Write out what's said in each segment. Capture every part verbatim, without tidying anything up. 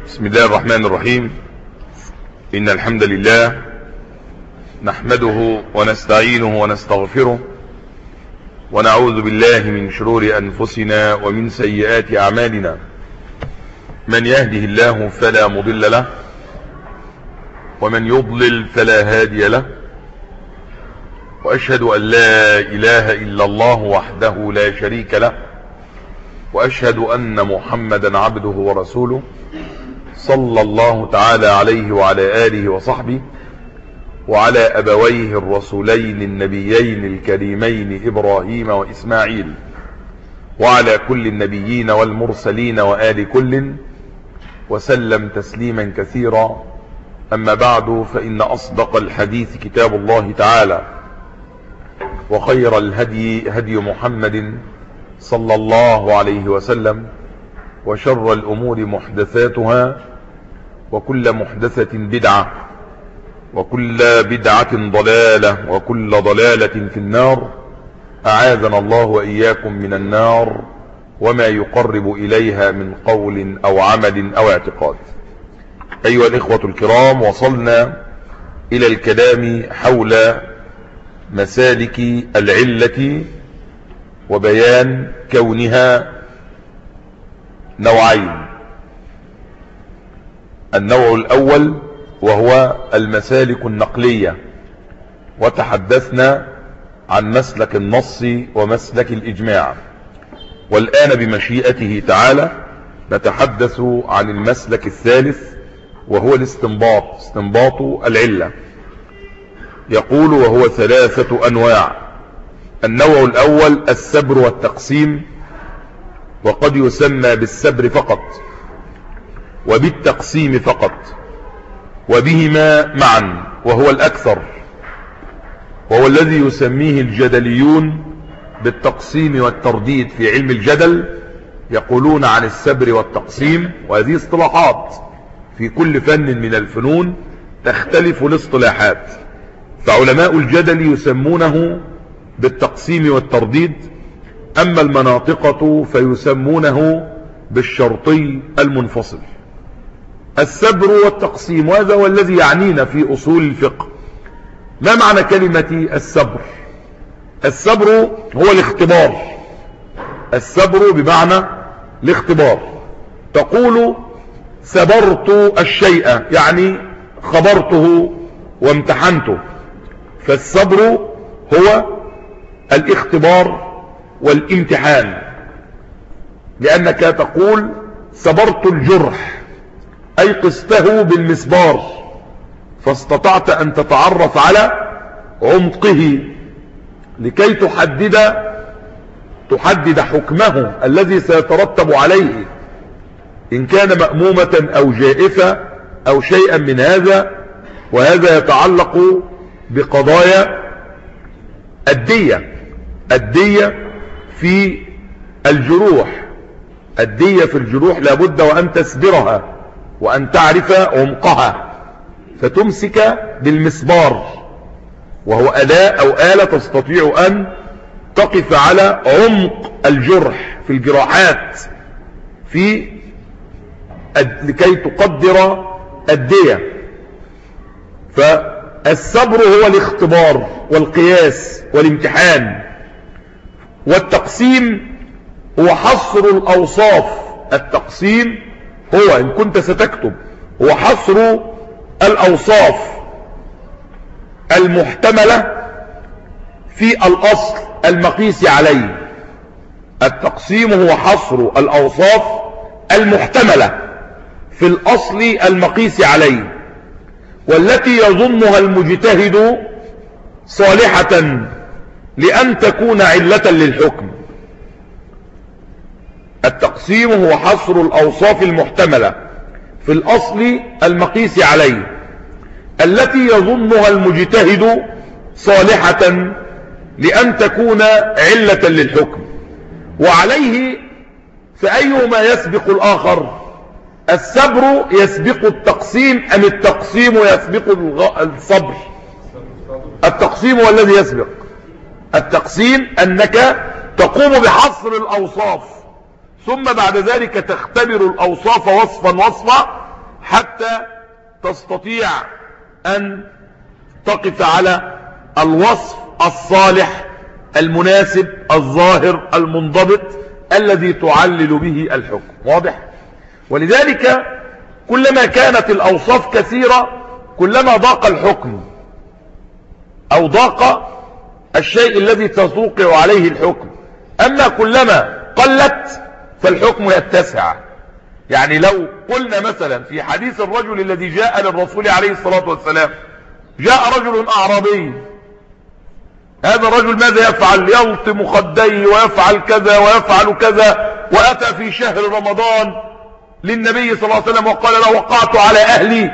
بسم الله الرحمن الرحيم. إن الحمد لله نحمده ونستعينه ونستغفره ونعوذ بالله من شرور أنفسنا ومن سيئات أعمالنا. من يهده الله فلا مضل له ومن يضلل فلا هادي له، وأشهد أن لا إله إلا الله وحده لا شريك له، وأشهد أن محمدا عبده ورسوله صلى الله تعالى عليه وعلى آله وصحبه وعلى أبويه الرسولين النبيين الكريمين إبراهيم وإسماعيل وعلى كل النبيين والمرسلين وآل كل وسلم تسليما كثيرا. أما بعد، فإن أصدق الحديث كتاب الله تعالى، وخير الهدي هدي محمد صلى الله عليه وسلم، وشر الأمور محدثاتها، وكل محدثة بدعة، وكل بدعة ضلالة، وكل ضلالة في النار. أعاذنا الله وإياكم من النار وما يقرب إليها من قول أو عمل أو اعتقاد. أيها الإخوة الكرام، وصلنا إلى الكلام حول مسالك العلة وبيان كونها نوعين. النوع الأول وهو المسالك النقلية، وتحدثنا عن مسلك النص ومسلك الإجماع، والآن بمشيئته تعالى نتحدث عن المسلك الثالث وهو الاستنباط، استنباط العلة. يقول وهو ثلاثة أنواع. النوع الأول السبر والتقسيم، وقد يسمى بالسبر فقط وبالتقسيم فقط وبهما معا، وهو الأكثر، وهو الذي يسميه الجدليون بالتقسيم والترديد. في علم الجدل يقولون عن السبر والتقسيم، وهذه اصطلاحات في كل فن من الفنون تختلف الاصطلاحات. فعلماء الجدل يسمونه بالتقسيم والترديد، أما المناطقة فيسمونه بالشرطي المنفصل. السبر والتقسيم، وهذا هو الذي يعنينا في أصول الفقه. ما معنى كلمة السبر؟ السبر هو الاختبار. السبر بمعنى الاختبار. تقول سبرت الشيء، يعني خبرته وامتحنته. فالسبر هو الاختبار والامتحان، لأنك تقول سبرت الجرح، أي قسته بالمسبار فاستطعت أن تتعرف على عمقه لكي تحدد تحدد حكمه الذي سيترتب عليه، إن كان مأمومة أو جائفة أو شيئا من هذا. وهذا يتعلق بقضايا الدية. الدية في الجروح، الدية في الجروح لابد وأن تسبرها وأن تعرف عمقها، فتمسك بالمسبار، وهو أداة أو آلة تستطيع أن تقف على عمق الجرح في الجراحات في لكي تقدر الدية. فالسبر هو الاختبار والقياس والامتحان. والتقسيم هو حصر الأوصاف. التقسيم هو، إن كنت ستكتب، هو حصر الأوصاف المحتملة في الأصل المقيس عليه. التقسيم هو حصر الأوصاف المحتملة في الأصل المقيس عليه، والتي يظنها المجتهد صالحة لأن تكون علة للحكم. التقسيم هو حصر الأوصاف المحتملة في الأصل المقيس عليه، التي يظنها المجتهد صالحة لأن تكون علة للحكم. وعليه فأيهما يسبق الآخر؟ السبر يسبق التقسيم أم التقسيم يسبق الصبر؟ التقسيم هو الذي يسبق. التقسيم أنك تقوم بحصر الأوصاف، ثم بعد ذلك تختبر الأوصاف وصفا وصفا حتى تستطيع أن تقف على الوصف الصالح المناسب الظاهر المنضبط الذي تعلل به الحكم. واضح؟ ولذلك كلما كانت الأوصاف كثيرة كلما ضاق الحكم أو ضاق الشيء الذي توقع عليه الحكم. أما كلما قلت فالحكم يتسع. يعني لو قلنا مثلا في حديث الرجل الذي جاء للرسول عليه الصلاة والسلام، جاء رجل أعرابي، هذا الرجل ماذا يفعل؟ يلطم خديه ويفعل كذا ويفعل كذا، وأتى في شهر رمضان للنبي صلى الله عليه وسلم وقال له وقعت على أهلي.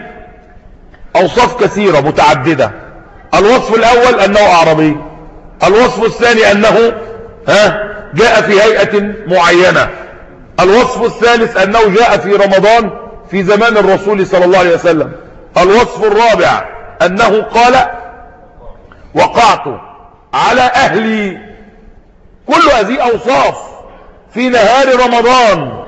أوصاف كثيرة متعددة. الوصف الأول أنه أعرابي، الوصف الثاني أنه ها جاء في هيئة معينة، الوصف الثالث أنه جاء في رمضان في زمان الرسول صلى الله عليه وسلم، الوصف الرابع أنه قال وقعت على أهلي. كل هذه أوصاف في نهار رمضان،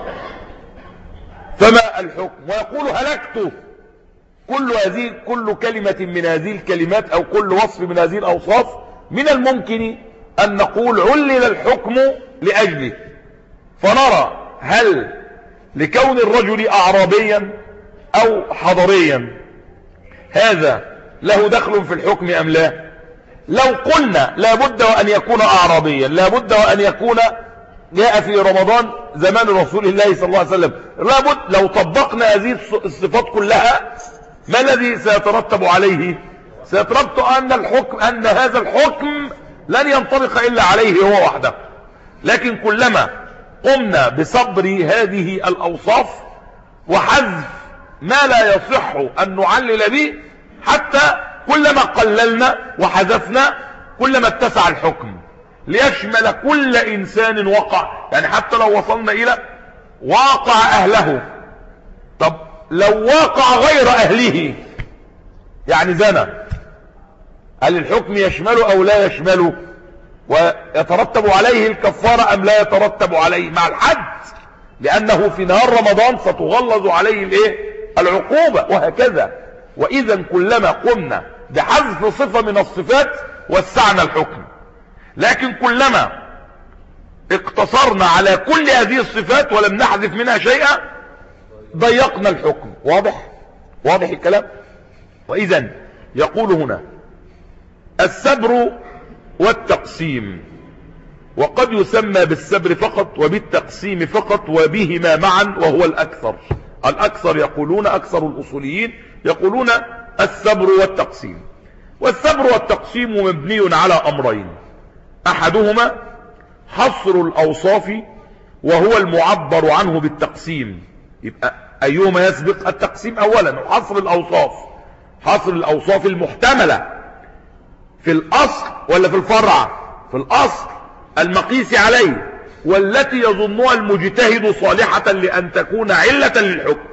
فما الحكم؟ ويقول هلكت. كل هذه كل كلمة من هذه الكلمات أو كل وصف من هذه الأوصاف من الممكن أن نقول علل الحكم لأجله، فنرى هل لكون الرجل أعرابيا أو حضريا هذا له دخل في الحكم أم لا. لو قلنا لابد وأن يكون أعرابيا، لابد وأن يكون جاء في رمضان زمان رسول الله صلى الله عليه وسلم، لابد لو طبقنا هذه الصفات كلها ما الذي سيترتب عليه؟ سيترتب أن الحكم أن هذا الحكم لن ينطبق إلا عليه هو وحده. لكن كلما قمنا بصبر هذه الأوصاف وحذف ما لا يصح أن نعلل به، حتى كلما قللنا وحذفنا كلما اتسع الحكم ليشمل كل إنسان وقع. يعني حتى لو وصلنا إلى واقع أهله، طب لو واقع غير أهله يعني زنا، هل الحكم يشمله أو لا يشمله؟ ويترتب عليه الكفارة أم لا يترتب عليه مع الحد؟ لأنه في نهار رمضان ستغلظ عليه الايه العقوبة وهكذا. وإذا كلما قمنا بحذف صفة من الصفات وسعنا الحكم، لكن كلما اقتصرنا على كل هذه الصفات ولم نحذف منها شيئا ضيقنا الحكم. واضح؟ واضح الكلام؟ وإذا يقول هنا السبر والتقسيم، وقد يسمى بالسبر فقط وبالتقسيم فقط وبهما معا وهو الأكثر. الأكثر يقولون أكثر الأصوليين يقولون السبر والتقسيم. والسبر والتقسيم مبني على أمرين، أحدهما حصر الأوصاف وهو المعبر عنه بالتقسيم. يبقى أيهما يسبق؟ التقسيم أولا، وحصر الأوصاف. حصر الأوصاف المحتملة في الأصل ولا في الفرع؟ في الأصل المقيس عليه والتي يظنها المجتهد صالحة لأن تكون علة للحكم.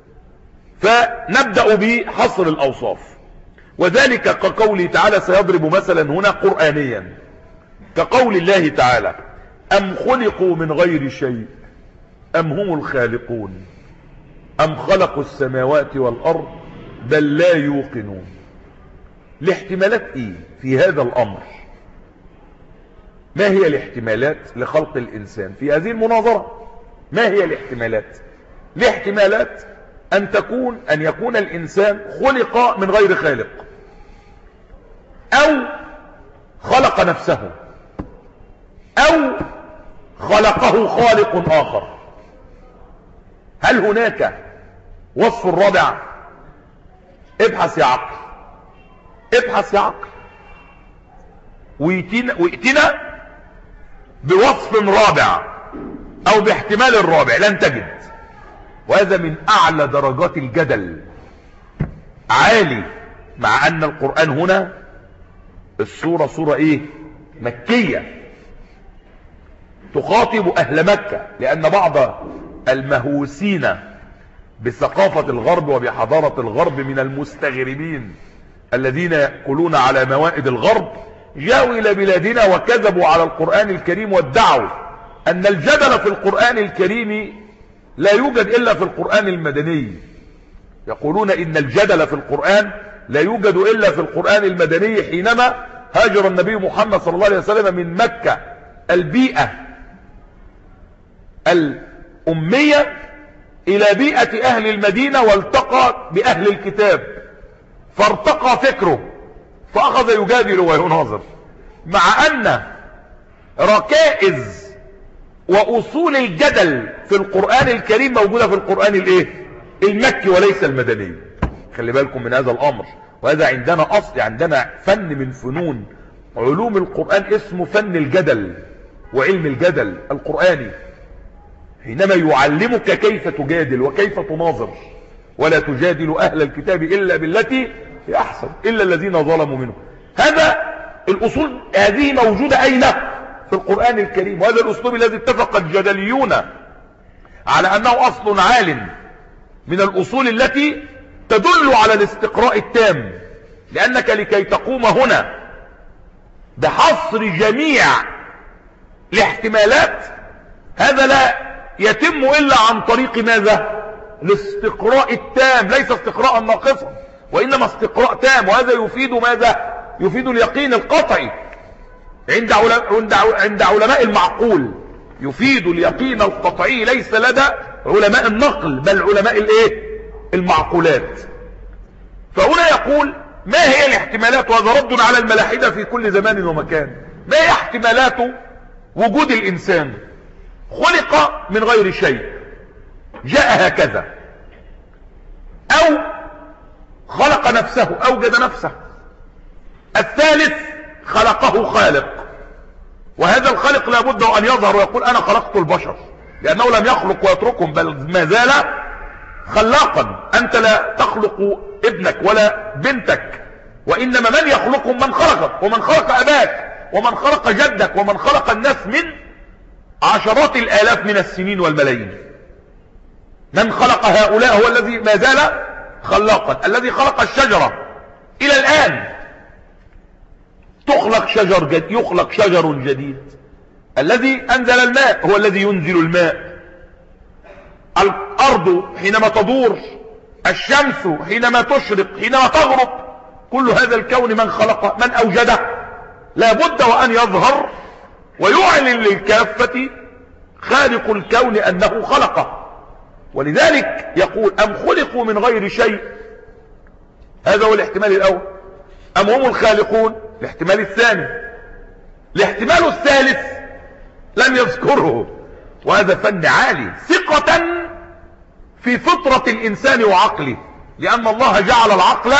فنبدأ بحصر الأوصاف، وذلك كقوله تعالى سيضرب مثلا هنا قرآنيا، كقول الله تعالى أم خلقوا من غير شيء أم هم الخالقون أم خلقوا السماوات والأرض بل لا يوقنون. الاحتمالات ايه في هذا الأمر؟ ما هي الاحتمالات لخلق الإنسان في هذه المناظرة؟ ما هي الاحتمالات؟ الاحتمالات أن تكون أن يكون الإنسان خلق من غير خالق، أو خلق نفسه، أو خلقه خالق آخر. هل هناك وصف الرابع؟ ابحث يا عقل، ابحث يا عقل ويتنا, ويتنا بوصف رابع او باحتمال الرابع، لن تجد. وهذا من اعلى درجات الجدل، عالي، مع ان القرآن هنا السورة سورة ايه؟ مكية، تخاطب اهل مكة، لان بعض المهووسين بثقافة الغرب وبحضارة الغرب من المستغربين الذين يأكلون على موائد الغرب جاءوا الى بلادنا وكذبوا على القرآن الكريم وادعوا ان الجدل في القرآن الكريم لا يوجد الا في القرآن المدني. يقولون إن الجدل في القرآن لا يوجد إلا في القرآن المدني، حينما هاجر النبي محمد صلى الله عليه وسلم من مكة البيئة الأمية إلى بيئة أهل المدينة، والتقى بأهل الكتاب فارتقى فكره فأخذ يجادل ويناظر، مع أن ركائز وأصول الجدل في القرآن الكريم موجودة في القرآن الايه المكي وليس المدني. خلي بالكم من هذا الأمر، وهذا عندنا أصل، عندنا فن من فنون علوم القرآن اسمه فن الجدل وعلم الجدل القرآني، حينما يعلمك كيف تجادل وكيف تناظر. ولا تجادل أهل الكتاب إلا بالتي هي أحسن إلا الذين ظلموا منهم. هذا الأصول هذه موجودة أين؟ في القرآن الكريم. وهذا الأسلوب الذي اتفق الجدليون على أنه أصل عال من الأصول التي تدل على الاستقراء التام، لأنك لكي تقوم هنا بحصر جميع الاحتمالات هذا لا يتم إلا عن طريق ماذا؟ الاستقراء التام، ليس استقراء ناقصا وإنما استقراء تام. وهذا يفيد ماذا؟ يفيد اليقين القطعي عند عند علماء المعقول، يفيد اليقين القطعي ليس لدى علماء النقل بل علماء الايه المعقولات. فهنا يقول ما هي الاحتمالات، وهذا رد على الملاحدة في كل زمان ومكان. ما هي احتمالات وجود الإنسان؟ خلق من غير شيء جاء هكذا، أو خلق نفسه أوجد نفسه. الثالث خلقه خالق، وهذا الخالق لابد أن يظهر ويقول أنا خلقت البشر، لأنه لم يخلق ويتركهم بل ما زال خلاقا. أنت لا تخلق ابنك ولا بنتك، وإنما من يخلقهم من خلقك ومن خلق أباك ومن خلق جدك ومن خلق الناس من عشرات الآلاف من السنين والملايين. من خلق هؤلاء هو الذي ما زال خلاقا، الذي خلق الشجرة إلى الآن تخلق شجر جديد، يخلق شجر جديد. الذي أنزل الماء هو الذي ينزل الماء. الأرض حينما تدور، الشمس حينما تشرق، حينما تغرب، كل هذا الكون من خلقه؟ من أوجده؟ لا بد وأن يظهر ويعلن للكافة خالق الكون أنه خلقه. ولذلك يقول أم خلقوا من غير شيء، هذا هو الاحتمال الأول، أم هم الخالقون الاحتمال الثاني. الاحتمال الثالث لم يذكره، وهذا فن عالي، ثقة في فطرة الإنسان وعقله، لأن الله جعل العقل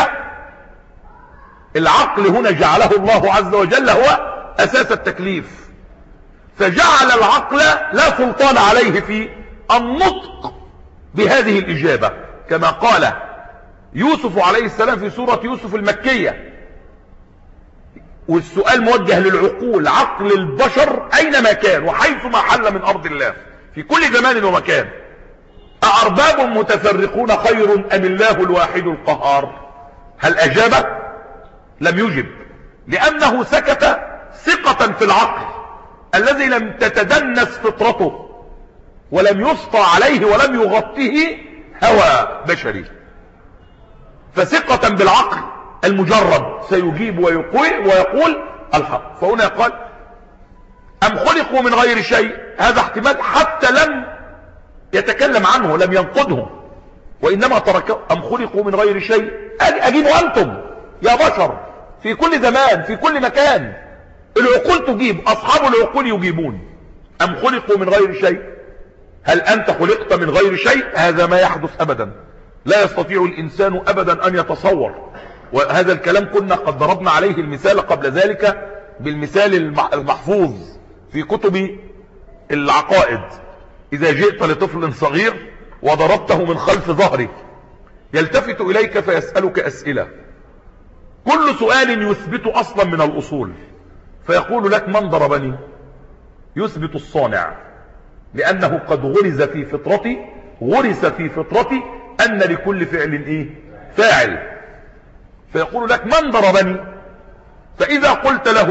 العقل هنا جعله الله عز وجل هو أساس التكليف، فجعل العقل لا سلطان عليه في النطق بهذه الإجابة، كما قال يوسف عليه السلام في سورة يوسف المكية، والسؤال موجه للعقول، عقل البشر أينما كان وحيثما حل من أرض الله في كل زمان ومكان، أأرباب متفرقون خير أم الله الواحد القهار؟ هل أجاب؟ لم يجب، لأنه سكت ثقة في العقل الذي لم تتدنس فطرته ولم يسطى عليه ولم يغطيه هوى بشري، فثقة بالعقل المجرد سيجيب ويقول, ويقول الحق. فهنا قال أم خلقوا من غير شيء، هذا احتمال حتى لم يتكلم عنه، لم ينقده، وإنما ترك أم خلقوا من غير شيء. أجيبوا أنتم يا بشر في كل زمان في كل مكان، العقول تجيب، أصحاب العقول يجيبون. أم خلقوا من غير شيء، هل أنت خلقت من غير شيء؟ هذا ما يحدث أبدا، لا يستطيع الإنسان أبدا أن يتصور. وهذا الكلام كنا قد ضربنا عليه المثال قبل ذلك بالمثال المحفوظ في كتب العقائد. إذا جئت لطفل صغير وضربته من خلف ظهره يلتفت إليك فيسألك أسئلة، كل سؤال يثبت أصلا من الأصول، فيقول لك من ضربني؟ يثبت الصانع، لأنه قد غرز في فطرتي غرس في فطرتي أن لكل فعل إيه؟ فاعل. فيقول لك من ضربني؟ فإذا قلت له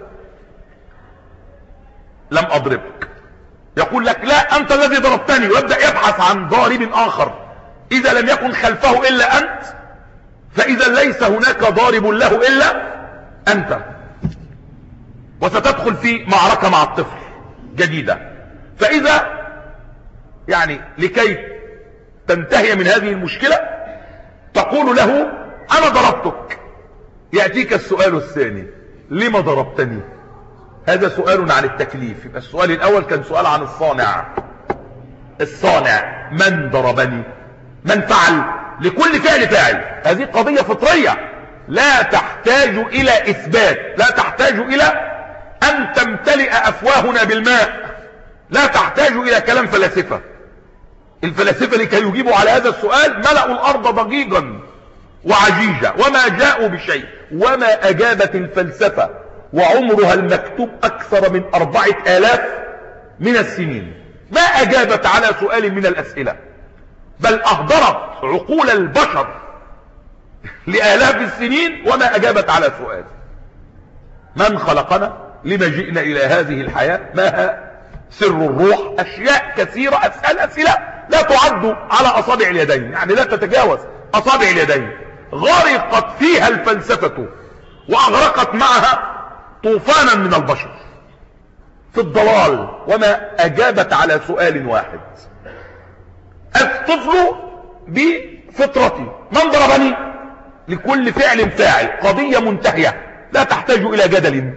لم أضربك، يقول لك لا أنت الذي ضربتني، ويبدأ يبحث عن ضارب آخر إذا لم يكن خلفه إلا أنت فإذا ليس هناك ضارب له إلا أنت. وستدخل في معركة مع الطفل جديدة. فإذا يعني لكي تنتهي من هذه المشكلة تقول له أنا ضربتك. يأتيك السؤال الثاني لما ضربتني؟ هذا سؤال عن التكليف. يبقى السؤال الأول كان سؤال عن الصانع. الصانع من ضربني؟ من فعل؟ لكل فعل فاعل. هذه قضية فطرية لا تحتاج إلى إثبات، لا تحتاج إلى أن تمتلئ أفواهنا بالماء، لا تحتاج إلى كلام فلاسفة. الفلاسفة لكي يجيبوا على هذا السؤال ملأوا الأرض ضجيجا وعجيجا وما جاءوا بشيء. وما أجابت الفلسفة وعمرها المكتوب أكثر من أربعة آلاف من السنين، ما أجابت على سؤال من الأسئلة، بل أهدرت عقول البشر لآلاف السنين وما أجابت على سؤال من خلقنا؟ لما جئنا إلى هذه الحياة؟ ما سر الروح؟ أشياء كثيرة، أسأل أسئلة لا تعد على أصابع اليدين، يعني لا تتجاوز أصابع اليدين. غرقت فيها الفلسفة وأغرقت معها طوفانا من البشر في الضلال وما أجابت على سؤال واحد. الطفل بفطرتي من ضربني؟ لكل فعل فاعل قضية منتهية لا تحتاج إلى جدل.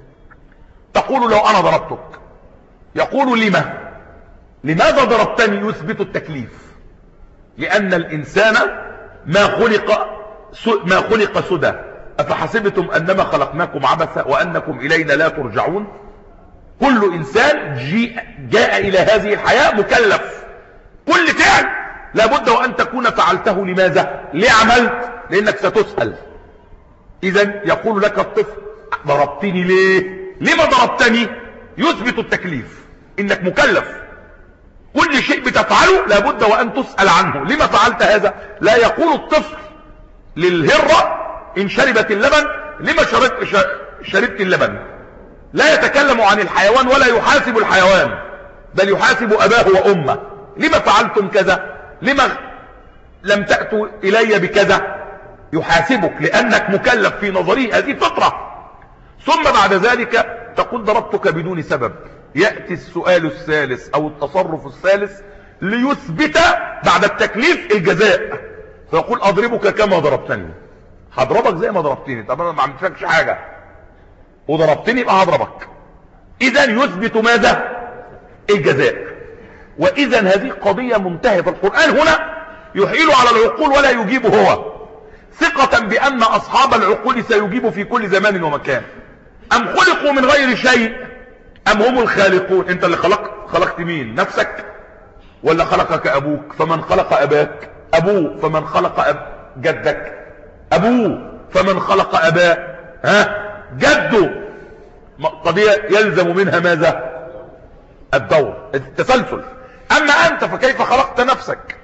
تقول لو أنا ضربتك، يقول لما؟ لماذا ضربتني؟ يثبت التكليف. لأن الإنسان ما خلق ما خلق سدى. أفحسبتم أنما خلقناكم عبثا وأنكم إلينا لا ترجعون. كل إنسان جاء إلى هذه الحياة مكلف. كل فعل لابد وأن تكون فعلته لماذا؟ ليه عملت؟ لأنك ستسأل. إذن يقول لك الطفل ضربتني ليه؟ لما ضربتني؟ يثبت التكليف، إنك مكلف. كل شيء بتفعله لابد وأن تسأل عنه. لما فعلت هذا؟ لا يقول الطفل للهرة إن شربت اللبن لما شربت, شربت اللبن. لا يتكلم عن الحيوان ولا يحاسب الحيوان، بل يحاسب أباه وأمه. لما فعلتم كذا؟ لما لم تأتوا إلي بكذا؟ يحاسبك لأنك مكلف في نظري. هذه فطرة. ثم بعد ذلك تقول ضربتك بدون سبب. يأتي السؤال الثالث أو التصرف الثالث ليثبت بعد التكليف الجزاء. فيقول أضربك كما ضربتني. هضربك زي ما ضربتني. طب أنا ما عملتلكش حاجة وضربتني يبقى هضربك. إذا يثبت ماذا؟ الجزاء. وإذا هذه قضية منتهية. القرآن هنا يحيل على العقول ولا يجيب هو، ثقة بأن أصحاب العقول سيجيبوا في كل زمان ومكان. أم خلقوا من غير شيء أم هم الخالقون؟ أنت اللي خلقت. خلقت مين؟ نفسك؟ ولا خلقك أبوك؟ فمن خلق أباك أبوه، فمن خلق أب جدك أبوه، فمن خلق أباه ها جده. قضية يلزم منها ماذا؟ الدور، التسلسل. أما أنت فكيف خلقت نفسك؟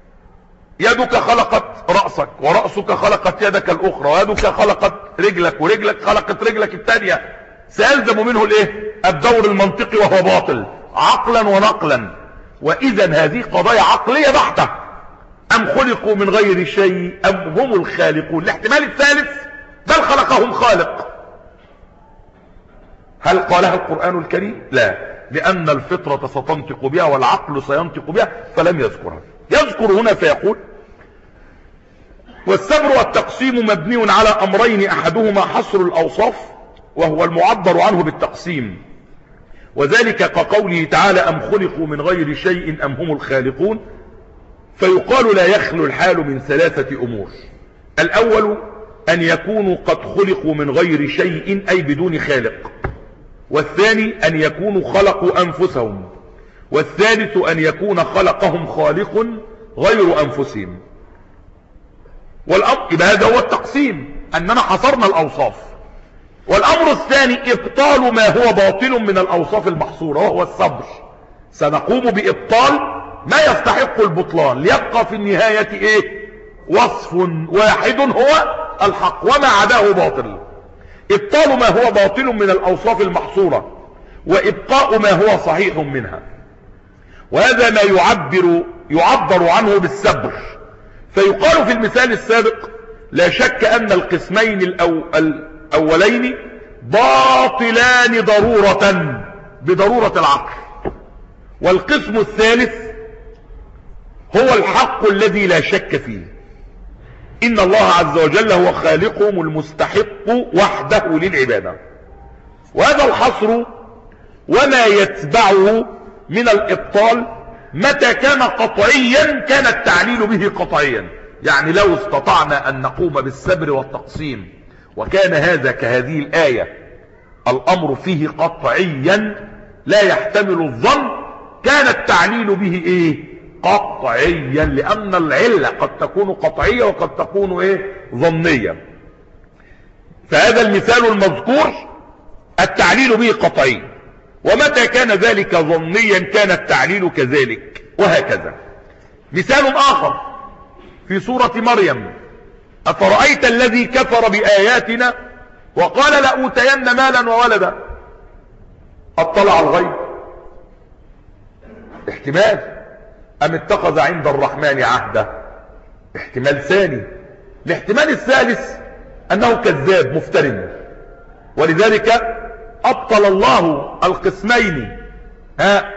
يدك خلقت رأسك، ورأسك خلقت يدك الأخرى، ويدك خلقت رجلك، ورجلك خلقت رجلك الثانية. سيلزم منه الايه؟ الدور المنطقي، وهو باطل عقلا ونقلا. وإذا هذه قضايا عقلية بحتة. أم خلقوا من غير شيء أم هم الخالقون. الاحتمال الثالث بل خلقهم خالق. هل قالها القرآن الكريم؟ لا، لأن الفطرة ستنطق بها والعقل سينطق بها فلم يذكرها. يذكر هنا فيقول والسبر والتقسيم مبني على أمرين، أحدهما حصر الأوصاف وهو المعبر عنه بالتقسيم، وذلك كقوله تعالى أم خلقوا من غير شيء أم هم الخالقون. فيقال لا يخلو الحال من ثلاثة أمور. الأول أن يكونوا قد خلقوا من غير شيء أي بدون خالق، والثاني أن يكونوا خلقوا أنفسهم، والثالث أن يكون خلقهم خالق غير أنفسهم. والأمر يبقى هذا هو التقسيم، أننا حصرنا الأوصاف. والأمر الثاني إبطال ما هو باطل من الأوصاف المحصورة وهو الصبر. سنقوم بإبطال ما يستحق البطلان ليبقى في النهاية إيه؟ وصف واحد هو الحق وما عداه باطل. إبطال ما هو باطل من الأوصاف المحصورة وإبقاء ما هو صحيح منها. وهذا ما يعبر يعبر عنه بالسبر فيقال في المثال السابق لا شك أن القسمين الأو الأولين باطلان ضرورة بضرورة العقل، والقسم الثالث هو الحق الذي لا شك فيه. إن الله عز وجل هو خالقهم المستحق وحده للعبادة. وهذا الحصر وما يتبعه من الإبطال متى كان قطعيا كان التعليل به قطعيا. يعني لو استطعنا أن نقوم بالسبر والتقسيم وكان هذا كهذه الآية الأمر فيه قطعيا لا يحتمل الظن، كان التعليل به إيه؟ قطعيا، لأن العلة قد تكون قطعية وقد تكون إيه؟ ظنية. فهذا المثال المذكور التعليل به قطعي، ومتى كان ذلك ظنيا كان التعليل كذلك، وهكذا. مثال آخر في سورة مريم: أفرأيت الذي كفر بآياتنا وقال لأوتين مالا وولدا اطلع الغيب؟ احتمال. أم اتخذ عند الرحمن عهدا؟ احتمال ثاني. الاحتمال الثالث أنه كذاب مفترٍ، ولذلك أبطل الله القسمين ها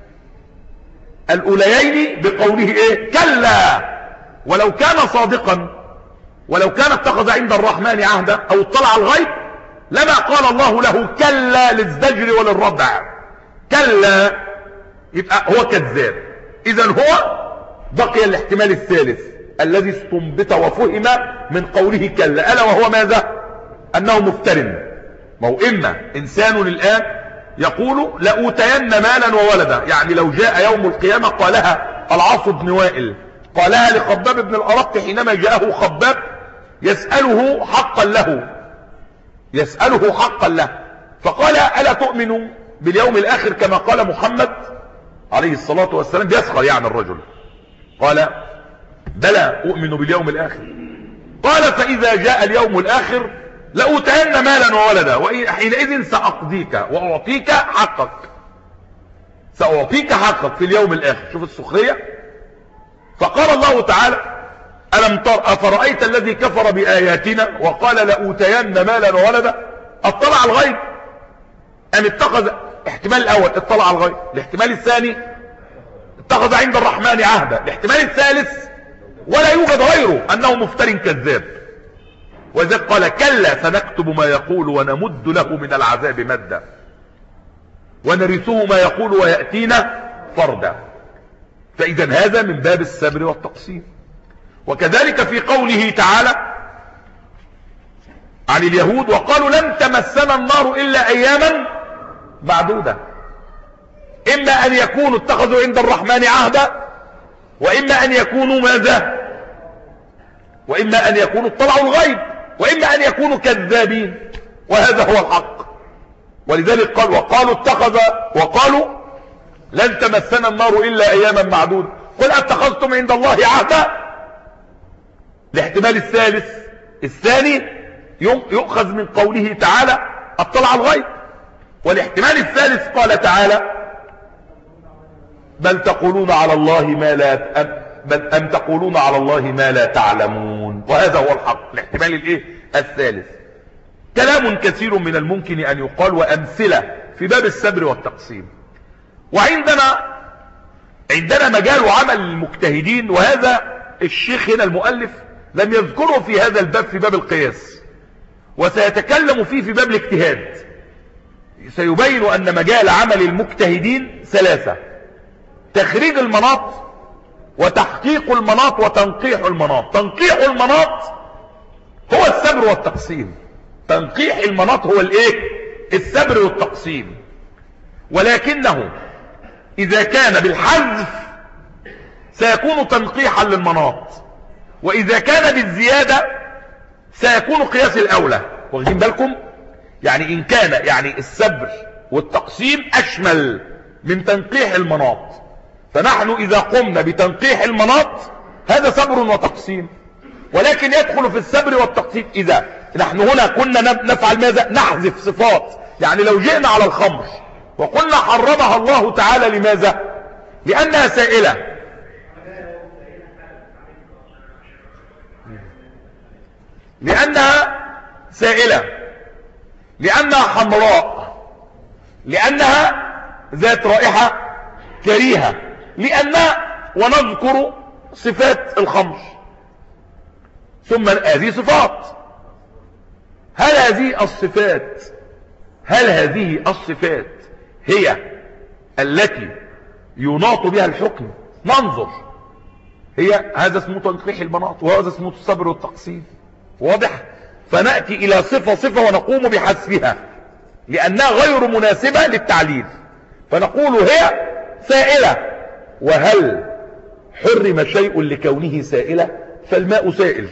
الأوليين بقوله إيه؟ كلا. ولو كان صادقا، ولو كان اتخذ عند الرحمن عهدا أو اطلع الغيب لما قال الله له كلا للزجر وللردع. كلا يبقى هو كذاب. إذن هو بقي الاحتمال الثالث الذي استنبط وفهم من قوله كلا، ألا وهو ماذا؟ أنه مفترٍ. ما هو إما إنسان الآن يقول لأوتين مالا وولدا، يعني لو جاء يوم القيامة قالها العاص بن وائل، قالها لخباب بن الأرط حينما جاءه خباب يسأله حقا له يسأله حقا له فقال ألا تؤمنوا باليوم الآخر كما قال محمد عليه الصلاة والسلام؟ بيسخر يعني الرجل. قال بلى أؤمن باليوم الآخر. قال فإذا جاء اليوم الآخر لأوتين مالا وولدا وحينئذ سأقضيك وأعطيك حقك، سأعطيك حقك في اليوم الآخر. شوف السخرية. فقال الله تعالى ألم تر أفرأيت الذي كفر بآياتنا وقال لأوتين مالا وولدا اطلع الغيب أم اتخذ؟ الاحتمال الأول اطلع الغيب، الاحتمال الثاني اتخذ عند الرحمن عهدا، الاحتمال الثالث ولا يوجد غيره أنه مفتر كذاب. وذلك قال كلا سنكتب ما يقول ونمد له من العذاب مدا ونرثه ما يقول ويأتينا فردا. فإذا هذا من باب السبر والتقسيم. وكذلك في قوله تعالى عن اليهود وقالوا لن تمسنا النار إلا أياما معدودة، إما أن يكونوا اتخذوا عند الرحمن عهدا وإما أن يكونوا ماذا؟ وإما أن يكونوا اطلعوا الغيب وإما أن يكونوا كذابين، وهذا هو الحق. ولذلك قال وقالوا اتخذ وقالوا لن تمسنا النار إلا أياما معدودة قل اتخذتم عند الله عهدا. الاحتمال الثالث الثاني يؤخذ من قوله تعالى اطلع الغيب، والاحتمال الثالث قال تعالى بل تقولون على الله ما لا أم, بل أم تقولون على الله ما لا تعلمون، وهذا هو الحق. الاحتمال الايه الثالث. كلام كثير من الممكن أن يقال وأمثلة في باب السبر والتقسيم. وعندنا عندنا مجال عمل المجتهدين، وهذا الشيخ هنا المؤلف لم يذكره في هذا الباب في باب القياس، وسيتكلم فيه في باب الاجتهاد. سيبين أن مجال عمل المجتهدين ثلاثة: تخريج المناط وتحقيق المناط وتنقيح المناط. تنقيح المناط هو السبر والتقسيم، تنقيح المناط هو الايه السبر والتقسيم. ولكنه إذا كان بالحذف سيكون تنقيحا للمناط، وإذا كان بالزيادة سيكون قياس الأولى. واخدين بالكم؟ يعني إن كان يعني السبر والتقسيم أشمل من تنقيح المناط، فنحن إذا قمنا بتنقيح المناط هذا سبر وتقسيم. ولكن يدخل في السبر والتقسيم إذا نحن هنا كنا نفعل ماذا؟ نحذف صفات. يعني لو جئنا على الخمر وقلنا حرمها الله تعالى لماذا؟ لأنها سائلة. لأنها سائلة، لأنها حمراء، لأنها ذات رائحة كريهة، لأنها، ونذكر صفات الخمر. ثم هذه صفات، هل هذه الصفات هل هذه الصفات هي التي يناط بها الحكم؟ ننظر. هي هذا اسمه تنقيح المناط، وهذا اسمه الصبر والتقسيم. واضح؟ فنأتي إلى صفة صفة ونقوم بحذفها لأنها غير مناسبة للتعليل، فنقول هي سائلة. وهل حرم شيء لكونه سائلة؟ فالماء سائل،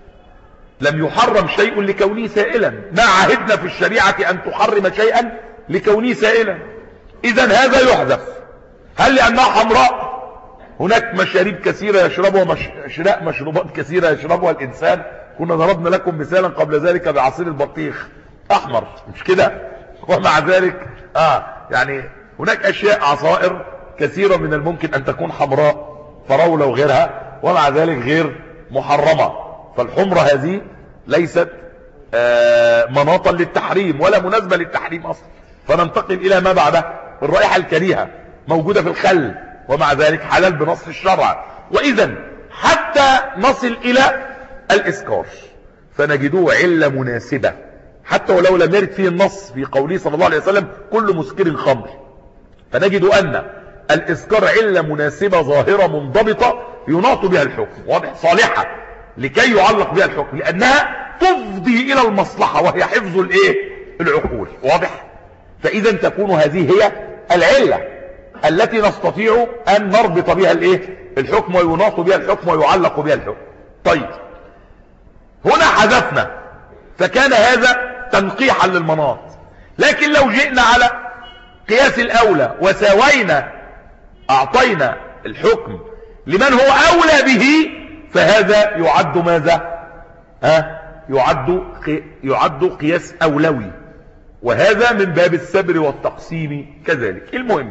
لم يحرم شيء لكونه سائلا. ما عهدنا في الشريعة أن تحرم شيئا لكونه سائلا. إذن هذا يحذف. هل لأنها حمراء؟ هناك مشاريب كثيرة يشربها مش... شراء مشروبات كثيرة يشربها الإنسان. كنا ضربنا لكم مثالا قبل ذلك بعصير البطيخ أحمر، مش كده؟ ومع ذلك آه يعني هناك أشياء عصائر كثيرة من الممكن أن تكون حمراء، فراولة وغيرها، ومع ذلك غير محرمة. فالحمرة هذه ليست آه مناطا للتحريم ولا مناسبة للتحريم أصلا. فننتقل إلى ما بعده. الرائحة الكريهة موجودة في الخل، ومع ذلك حلال بنص الشرع. وإذا حتى نصل إلى الإسكار فنجدوه علة مناسبة، حتى ولو لم يرد فيه النص في قوله صلى الله عليه وسلم كل مسكر خمر، فنجد أن الإسكار علة مناسبة ظاهرة منضبطة يناط بها الحكم. واضح؟ صالحة لكي يعلق بها الحكم، لأنها تفضي إلى المصلحة وهي حفظ الإيه؟ العقول. واضح؟ فإذا تكون هذه هي العلة التي نستطيع أن نربط بها الإيه؟ الحكم، ويناط بها الحكم ويعلق بها الحكم. طيب، هنا حذفنا، فكان هذا تنقيحا للمناط. لكن لو جئنا على قياس الأولى وساوينا، أعطينا الحكم لمن هو أولى به، فهذا يعد ماذا؟ ها؟ يعد يعد قياس أولوي، وهذا من باب السبر والتقسيم كذلك. المهم،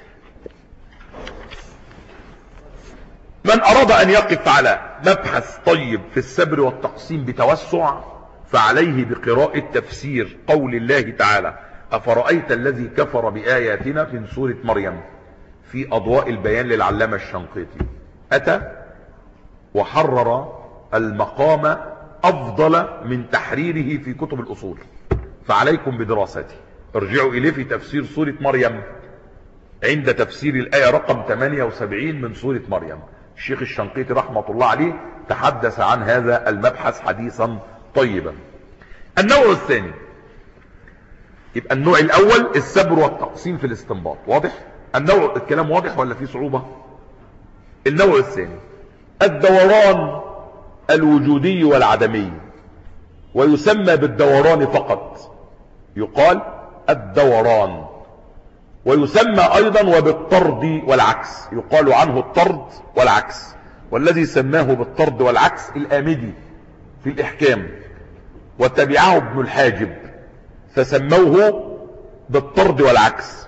من أراد أن يقف على مبحث طيب في السبر والتقسيم بتوسع، فعليه بقراءة تفسير قول الله تعالى: أفرأيت الذي كفر بآياتنا، في سورة مريم، في أضواء البيان للعلامة الشنقيطي. أتى وحرر المقام أفضل من تحريره في كتب الأصول، فعليكم بدراسته. ارجعوا إليه في تفسير سورة مريم عند تفسير الآية رقم ثمانية وسبعين من سورة مريم. الشيخ الشنقيطي رحمة الله عليه تحدث عن هذا المبحث حديثا طيبا. النوع الثاني، يبقى النوع الأول السبر والتقسيم في الاستنباط. واضح؟ النوع الكلام واضح ولا في صعوبة؟ النوع الثاني الدوران الوجودي والعدمي، ويسمى بالدوران فقط، يقال الدوران. ويسمى أيضا وبالطرد والعكس، يقال عنه الطرد والعكس. والذي سماه بالطرد والعكس الآمدي في الإحكام، وتبعه ابن الحاجب فسموه بالطرد والعكس،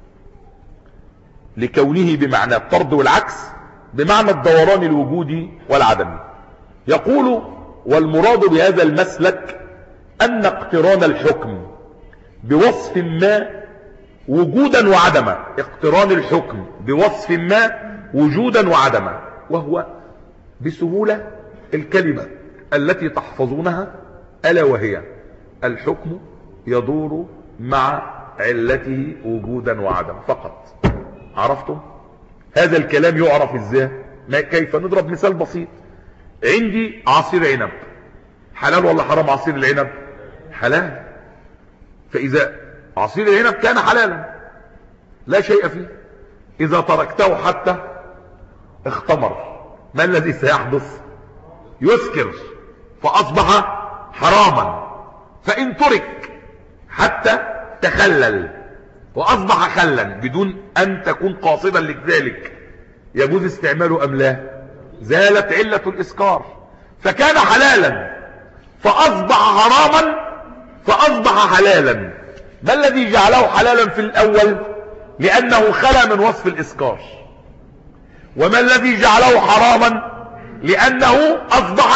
لكونه بمعنى الطرد والعكس بمعنى الدوران الوجودي والعدمي. يقول: والمراد بهذا المسلك أن اقتران الحكم بوصف ما وجودا وعدما، اقتران الحكم بوصف ما وجودا وعدما، وهو بسهولة الكلمة التي تحفظونها، ألا وهي: الحكم يدور مع علته وجودا وعدما فقط. عرفتم؟ هذا الكلام يعرف ازاي؟ ما كيف؟ نضرب مثال بسيط. عندي عصير عنب، حلال ولا حرام عصير العنب؟ حلال. فإذا عصير العنب كان حلالا لا شيء فيه، إذا تركته حتى اختمر، ما الذي سيحدث؟ يسكر فأصبح حراما. فإن ترك حتى تخلل وأصبح خلا بدون أن تكون قاصدا لذلك، يجوز استعماله أم لا؟ زالت علة الإسكار. فكان حلالا فأصبح حراما فأصبح حلالا. ما الذي جعله حلالا في الأول؟ لأنه خلا من وصف الإسكار. وما الذي جعله حراما؟ لأنه أصبح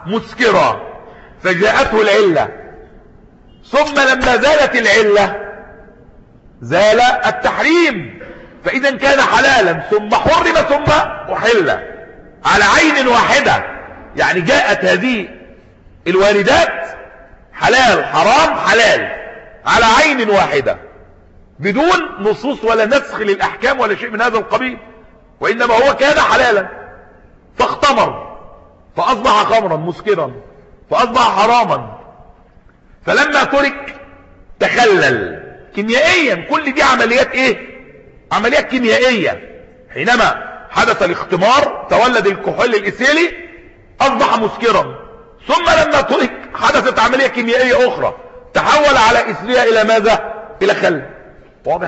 مسكرا فجاءته العلة، ثم لما زالت العلة زال التحريم، فإذا كان حلالا ثم حرم ثم أحل على عين واحدة. يعني جاءت هذه الواردات حلال حرام حلال على عين واحدة بدون نصوص ولا نسخ للأحكام ولا شيء من هذا القبيل، وإنما هو كان حلالا فاختمر فأصبح خمرا مسكرا فأصبح حراما، فلما ترك تخلل كيميائيا. كل دي عمليات ايه؟ عمليات كيميائية. حينما حدث الاختمار تولد الكحول الإيثيلي أصبح مسكرا، ثم لما ترك حدثت عملية كيميائية أخرى تحول على إثرها إلى ماذا؟ إلى خل. واضح؟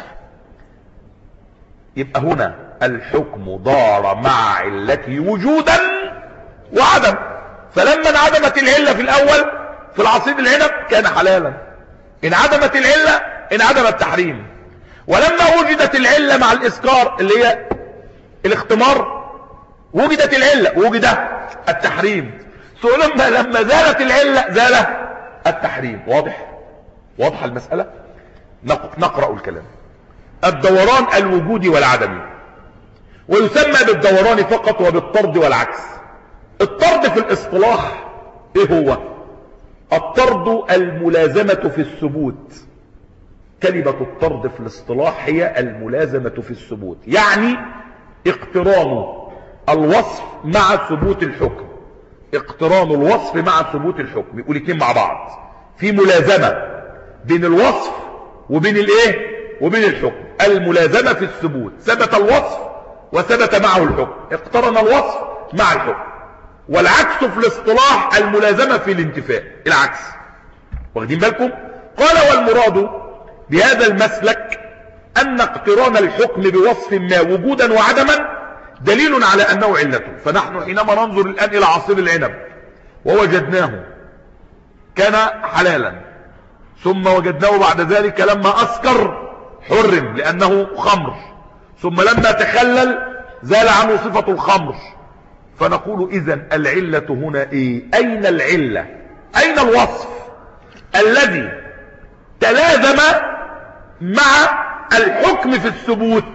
يبقى هنا الحكم دار مع علته وجودا وعدم. فلما انعدمت العلة في الأول في العصير العنب كان حلالا، انعدمت العلة انعدم التحريم. ولما وجدت العلة مع الإسكار اللي هي الاختمار وجدت العلة وجد التحريم، ثم لما زالت العلة زال التحريم. واضح؟ واضح المسألة؟ نقرأ الكلام. الدوران الوجودي والعدمي، ويسمى بالدوران فقط وبالطرد والعكس. الطرد في الاصطلاح ايه هو؟ الطرد الملازمة في الثبوت. كلمة الطرد في الاصطلاح هي الملازمة في الثبوت، يعني اقتران الوصف مع ثبوت الحكم. اقتران الوصف مع ثبوت الحكم، يقول اتنين مع بعض، في ملازمة بين الوصف وبين الايه وبين الحكم. الملازمة في الثبوت، ثبت الوصف وثبت معه الحكم، اقترن الوصف مع الحكم. والعكس في الاصطلاح الملازمة في الانتفاء، العكس. واخدين بالكم؟ قال والمراد بهذا المسلك أن اقتران الحكم بوصف ما وجودا وعدما دليل على أنه علته. فنحن حينما ننظر الآن إلى عصير العنب ووجدناه كان حلالا، ثم وجدناه بعد ذلك لما أسكر حرم لأنه خمر، ثم لما تخلل زال عنه صفة الخمر، فنقول إذن العلة هنا إيه؟ أين العلة؟ أين الوصف الذي تلازم مع الحكم في الثبوت؟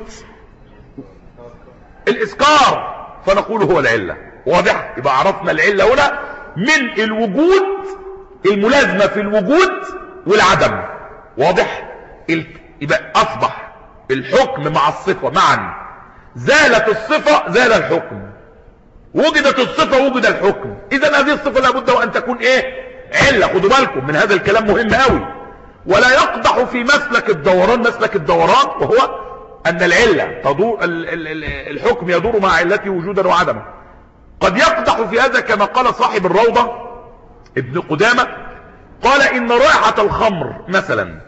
الإسكار، فنقول هو العلة. واضح؟ يبقى عرفنا العلة هنا من الوجود، الملازمة في الوجود والعدم. واضح؟ يبقى أصبح الحكم مع الصفة معا، زالت الصفة زال الحكم، وجدت الصفة وجد الحكم. إذن هذه الصفة لابد وأن تكون إيه؟ علة. خدوا بالكم من هذا الكلام مهم قوي. ولا يقدح في مسلك الدوران مسلك الدوران وهو أن العلة تدور، الحكم يدور مع علته وجودا وعدما. قد يقدح في هذا كما قال صاحب الروضة ابن قدامة، قال إن رائحة الخمر مثلا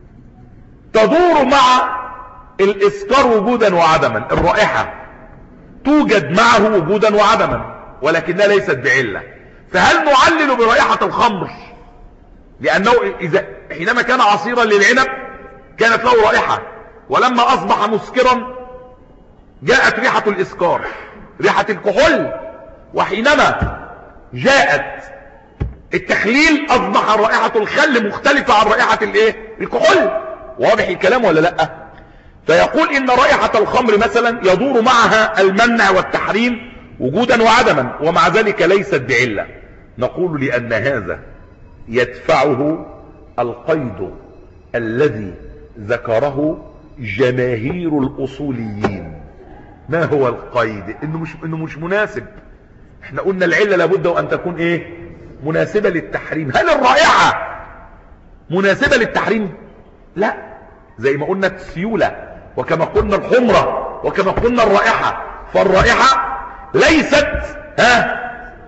تدور مع الإسكار وجودا وعدما. الرائحة توجد معه وجودا وعدما ولكنها ليست بعلة. فهل نعلل برائحة الخمر؟ لأنه إذا حينما كان عصيرا للعنب كانت له رائحة، ولما أصبح مسكرا جاءت ريحة الإسكار، ريحة الكحول. وحينما جاءت التخليل أصبح رائحة الخل مختلفة عن رائحة الايه؟ الكحول. واضح الكلام ولا لا؟ فيقول إن رائحة الخمر مثلا يدور معها المنع والتحريم وجودا وعدما، ومع ذلك ليست بعلة. نقول لأن هذا يدفعه القيد الذي ذكره جماهير الأصوليين. ما هو القيد؟ إنه مش, إنه مش مناسب. احنا قلنا العلة لابد وأن تكون ايه؟ مناسبة للتحريم. هل الرائحة مناسبة للتحريم؟ لا، زي ما قلنا السيولة، وكما قلنا الحمرة، وكما قلنا الرائحة. فالرائحة ليست ها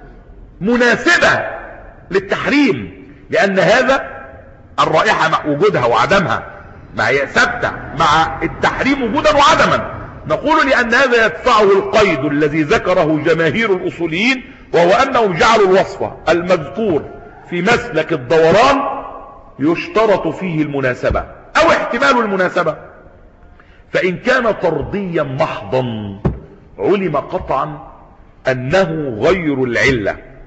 مناسبة للتحريم، لأن هذا الرائحة مع وجودها وعدمها مع هي ثابتة مع التحريم وجودا وعدما. نقول لأن هذا يدفعه القيد الذي ذكره جماهير الأصوليين، وهو أنهم جعلوا الوصف المذكور في مسلك الدوران يشترط فيه المناسبة أو احتمال المناسبة. فإن كان طرديا محضا علم قطعا أنه غير العلة،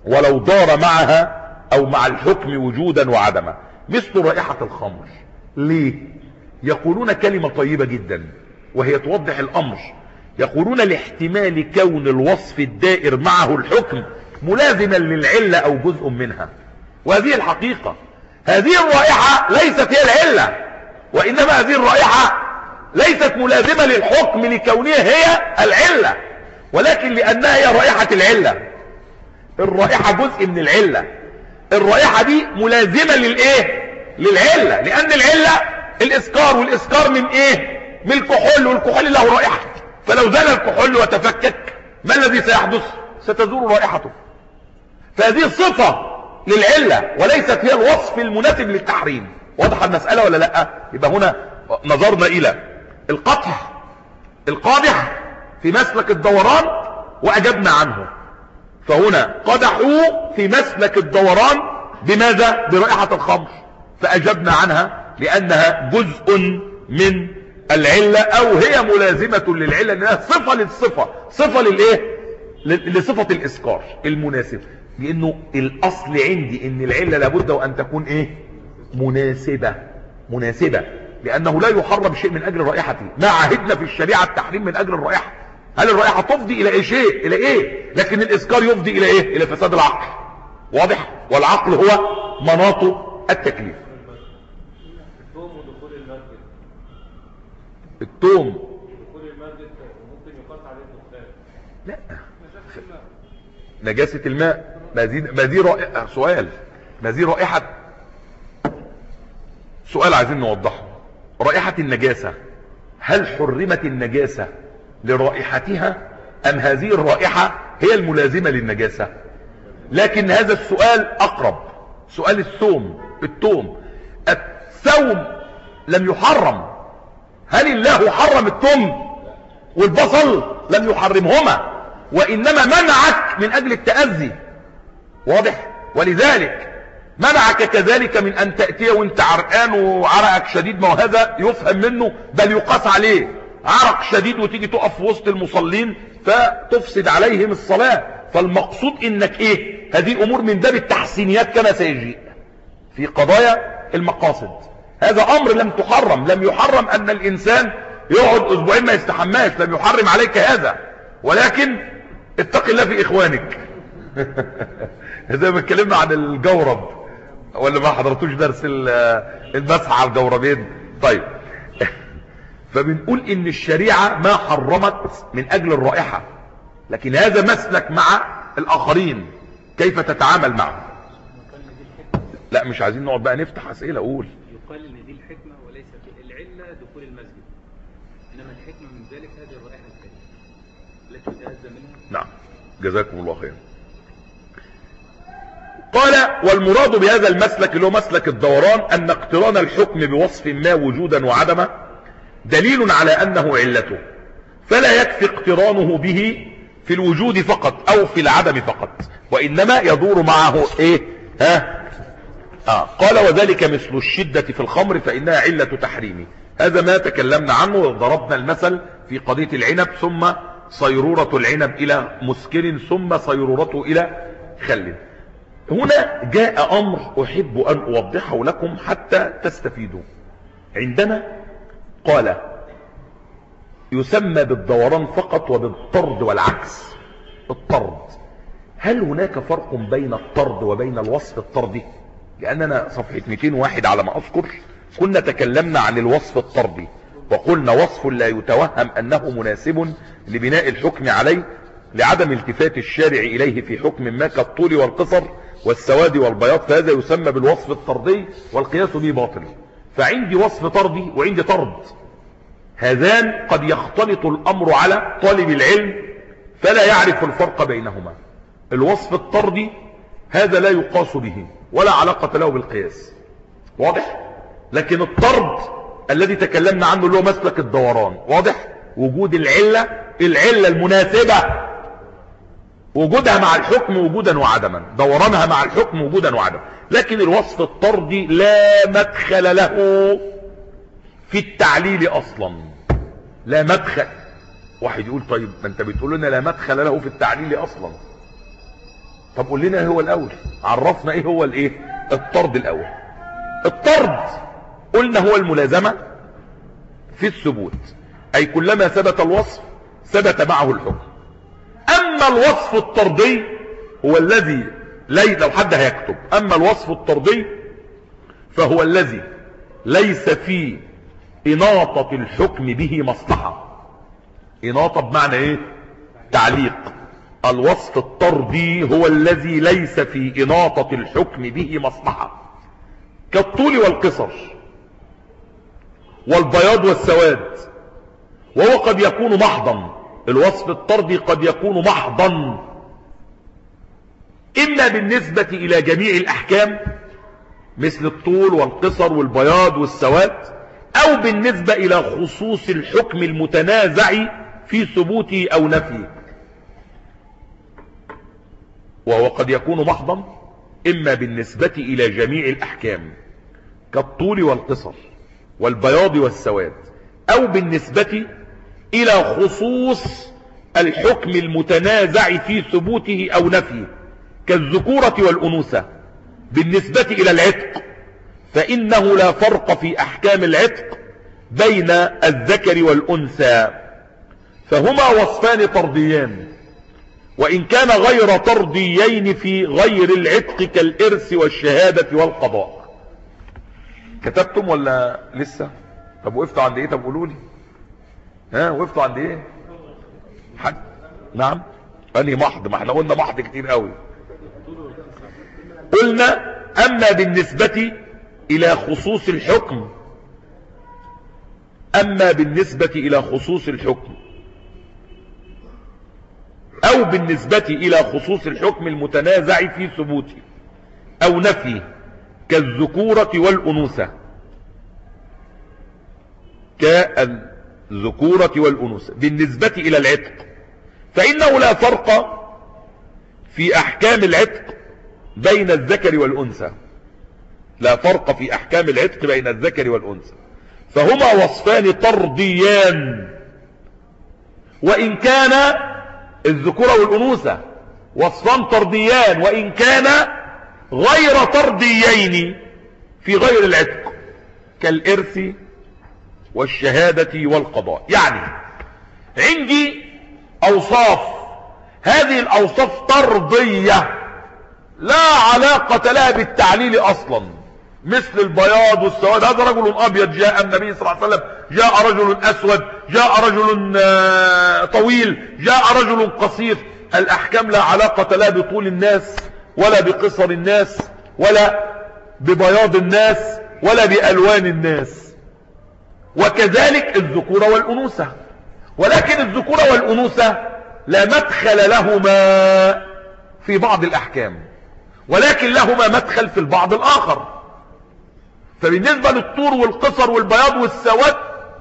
ولو دار معها او مع الحكم وجودا وعدما، مثل رائحة الخمر. ليه؟ يقولون كلمة طيبة جدا وهي توضح الامر، يقولون لاحتمال كون الوصف الدائر معه الحكم ملازما للعلة او جزء منها. وهذه الحقيقة، هذه الرائحة ليست هي العلة، وانما هذه الرائحة ليست ملازمة للحكم لكونها هي العلة، ولكن لانها هي رائحة العلة. الرائحة جزء من العلة، الرائحة دي ملازمة للايه؟ للعلة، لان العلة الاسكار، والاسكار من ايه؟ من الكحول، والكحول له رائحة، فلو زال الكحول وتفكك ما الذي سيحدث؟ ستزول رائحته. فهذه صفة للعلة وليست هي الوصف المناسب للتحريم. واضح المسألة ولا لا؟ يبقى هنا نظرنا الى القطع القادح في مسلك الدوران واجبنا عنه، فهنا قدحوا في مسلك الدوران بماذا؟ برائحة الخمر، فاجبنا عنها لانها جزء من العلة او هي ملازمة للعلة، لانها صفة للصفة، صفة للايه؟ لصفة الاسكار المناسب. لانه الاصل عندي ان العلة لابد وان تكون ايه؟ مناسبة، مناسبة، لانه لا يحرم شيء من اجل رائحته. ما عهدنا في الشريعة التحريم من اجل الرائحة. هل الرائحة تفضي الى اي شيء؟ الى ايه؟ لكن الاسكار يفضي الى ايه؟ الى فساد العقل. واضح؟ والعقل هو مناط التكليف. التوم ودخول المسجد، التوم دخول المسجد ممكن يقاس عليه الدخان. لا، نجاسة الماء. ما دي ما دي رائحة. سؤال، ما دي رائحة، سؤال عايزين نوضحه. رائحة النجاسة، هل حرمت النجاسة لرائحتها ام هذه الرائحة هي الملازمة للنجاسة؟ لكن هذا السؤال اقرب. سؤال الثوم، التوم، الثوم لم يحرم. هل الله حرم التوم والبصل؟ لم يحرمهما، وانما منعك من اجل التأذي. واضح؟ ولذلك منعك كذلك من ان تأتي وانت عرقان وعرقك شديد، ما هذا يفهم منه بل يقاس عليه. عرق شديد وتيجي تقف في وسط المصلين فتفسد عليهم الصلاة. فالمقصود انك ايه؟ هذه امور من باب التحسينيات كما سيجيء في قضايا المقاصد. هذا امر لم تحرم. لم يحرم ان الانسان يقعد اسبوعين ما يستحماش، لم يحرم عليك هذا، ولكن اتق الله في اخوانك. زي ما اتكلمنا عن الجورب، ولا ما حضرتوش درس المسح على الجوربين؟ طيب، فبنقول ان الشريعة ما حرمت من اجل الرائحة، لكن هذا مسلك مع الاخرين كيف تتعامل معه. لا مش عايزين نقعد بقى نفتح اسئلة. اقول يقال ان دي الحكمة وليس العلة دخول المسجد، انما الحكمة من ذلك هذه الرائحة التي تتأذى منها. نعم، جزاكم الله خير. قال: والمراد بهذا المسلك اللي هو مسلك الدوران ان اقتران الحكم بوصف ما وجودا وعدما دليل على انه علته، فلا يكفي اقترانه به في الوجود فقط او في العدم فقط، وانما يدور معه ايه؟ ها آه. قال: وذلك مثل الشدة في الخمر فانها علة تحريم. هذا ما تكلمنا عنه وضربنا المثل في قضية العنب، ثم صيرورة العنب الى مسكر، ثم صيرورته الى خل. هنا جاء امر احب ان اوضحه لكم حتى تستفيدوا. عندنا قال يسمى بالدوران فقط وبالطرد والعكس. الطرد، هل هناك فرق بين الطرد وبين الوصف الطردي؟ لاننا صفحة مئتين وواحد على ما اذكر كنا تكلمنا عن الوصف الطردي وقلنا وصف لا يتوهم انه مناسب لبناء الحكم عليه لعدم التفات الشارع اليه في حكم ما كالطول والقصر والسواد والبياض، فهذا يسمى بالوصف الطردي والقياس به باطل. فعندي وصف طردي وعندي طرد، هذان قد يختلط الامر على طالب العلم فلا يعرف الفرق بينهما. الوصف الطردي هذا لا يقاس به ولا علاقة له بالقياس، واضح؟ لكن الطرد الذي تكلمنا عنه اللي هو مسلك الدوران، واضح؟ وجود العلة، العلة المناسبة وجودها مع الحكم وجودا وعدما، دورانها مع الحكم وجودا وعدما. لكن الوصف الطردي لا مدخل له في التعليل اصلا، لا مدخل. واحد يقول طيب ما انت بتقول لنا لا مدخل له في التعليل اصلا، طب قول لنا ايه هو الاول، عرفنا ايه هو الايه الطرد الاول. الطرد قلنا هو الملازمة في الثبوت، اي كلما ثبت الوصف ثبت معه الحكم. اما الوصف الطردي هو الذي لي لو حد هيكتب، اما الوصف الطردي فهو الذي ليس في اناطة الحكم به مصلحة. اناطة بمعنى ايه؟ تعليق. الوصف الطردي هو الذي ليس في اناطة الحكم به مصلحة، كالطول والقصر والبياض والسواد، وهو قد يكون محضا. الوصف الطردي قد يكون محضا اما بالنسبة الى جميع الاحكام مثل الطول والقصر والبياض والسواد، او بالنسبة الى خصوص الحكم المتنازع في ثبوته او نفيه. وهو قد يكون محضا اما بالنسبة الى جميع الاحكام كالطول والقصر والبياض والسواد، او بالنسبة الى خصوص الحكم المتنازع في ثبوته او نفيه كالذكورة والانوثة. بالنسبة الى العتق فانه لا فرق في احكام العتق بين الذكر والانثى، فهما وصفان طرديان، وان كان غير طرديين في غير العتق كالارث والشهادة والقضاء. كتبتم ولا لسه؟ طب وقفتوا عند ايه؟ طب قولوا لي. ها وقفتوا عند ايه؟ حد نعم انهي محض؟ ما احنا قلنا محض كتير قوي. قلنا اما بالنسبة الى خصوص الحكم، اما بالنسبة الى خصوص الحكم او بالنسبة الى خصوص الحكم المتنازع في ثبوته او نفيه كالذكورة والانوثة، كالذكورة والانوثة. بالنسبة الى العتق فانه لا فرق في احكام العتق بين الذكر والانثى، لا فرق في احكام العتق بين الذكر والانثى، فهما وصفان طرديان، وان كان الذكورة والانوثة وصفان طرديان وان كان غير طرديين في غير العتق كالارث والشهادة والقضاء. يعني عندي اوصاف، هذه الاوصاف طردية لا علاقة لها بالتعليل اصلا، مثل البياض والسواد. هذا رجل ابيض جاء النبي صلى الله عليه وسلم، جاء رجل اسود، جاء رجل طويل، جاء رجل قصير. الاحكام لا علاقة لا بطول الناس ولا بقصر الناس ولا ببياض الناس ولا بالوان الناس. وكذلك الذكورة والانوثة، ولكن الذكورة والانوثة لا مدخل لهما في بعض الاحكام، ولكن لهما مدخل في البعض الاخر. فبالنسبة للطور والقصر والبياض والسواد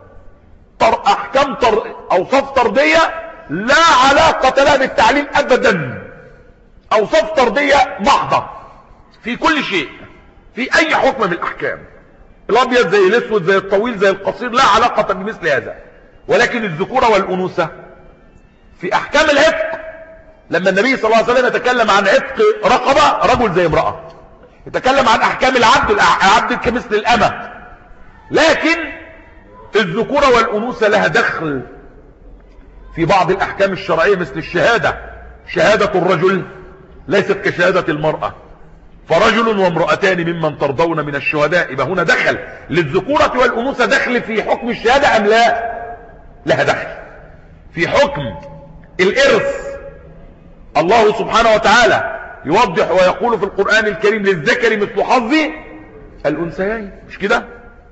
طر احكام طر اوصاف طردية لا علاقة لها بالتعليل ابدا، اوصاف طردية محضة في كل شيء، في اي حكم من الاحكام. الابيض زي الاسود زي الطويل زي القصير لا علاقة بمثل هذا. ولكن الذكورة والانوثة في احكام العتق، لما النبي صلى الله عليه وسلم يتكلم عن عتق رقبة رجل زي امرأة، يتكلم عن احكام العبد، العبد كمثل الامة. لكن الذكورة والانوثة لها دخل في بعض الاحكام الشرعية مثل الشهادة. شهادة الرجل ليست كشهادة المرأة، فرجل وامرأتان ممن ترضون من الشهداء. يبقى هنا دخل للذكورة والانوثة دخل في حكم الشهادة ام لا؟ لها دخل في حكم الارث. الله سبحانه وتعالى يوضح ويقول في القرآن الكريم للذكر مثل حظ الانثيين، مش كده؟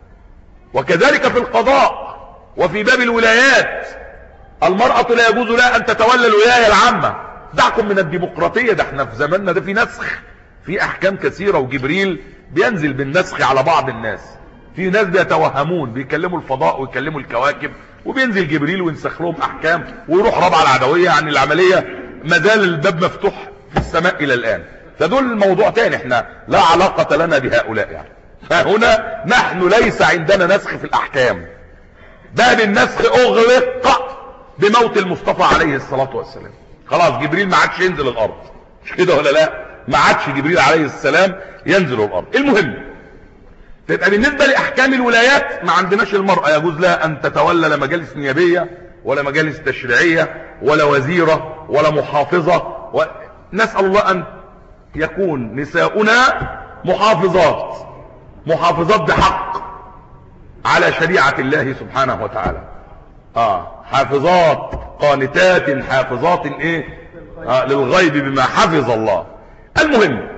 وكذلك في القضاء وفي باب الولايات المرأة لا يجوز لها ان تتولى الولاية العامة. دعكم من الديمقراطية، ده احنا في زماننا ده في نسخ في احكام كثيرة، وجبريل بينزل بالنسخ على بعض الناس. في ناس بيتوهمون بيكلموا الفضاء ويكلموا الكواكب، وبينزل جبريل وينسخ لهم احكام ويروح رابعة العدوية. عن العملية ما زال الباب مفتوح في السماء الى الان. فدول الموضوع تاني، احنا لا علاقة لنا بهؤلاء يعني. فهنا نحن ليس عندنا نسخ في الاحكام، باب النسخ اغلق بموت المصطفى عليه الصلاة والسلام. خلاص جبريل ما عادش ينزل الارض، مش كده ولا لا؟ ما عادش جبريل عليه السلام ينزل الارض. المهم تبقى بالنسبة لاحكام الولايات ما عندناش المرأة يجوز لها ان تتولى لا مجالس نيابية ولا مجالس تشريعية ولا وزيرة ولا محافظة و... نسأل الله ان يكون نساؤنا محافظات محافظات بحق على شريعة الله سبحانه وتعالى. اه حافظات قانتات حافظات ايه آه للغيب بما حفظ الله. المهم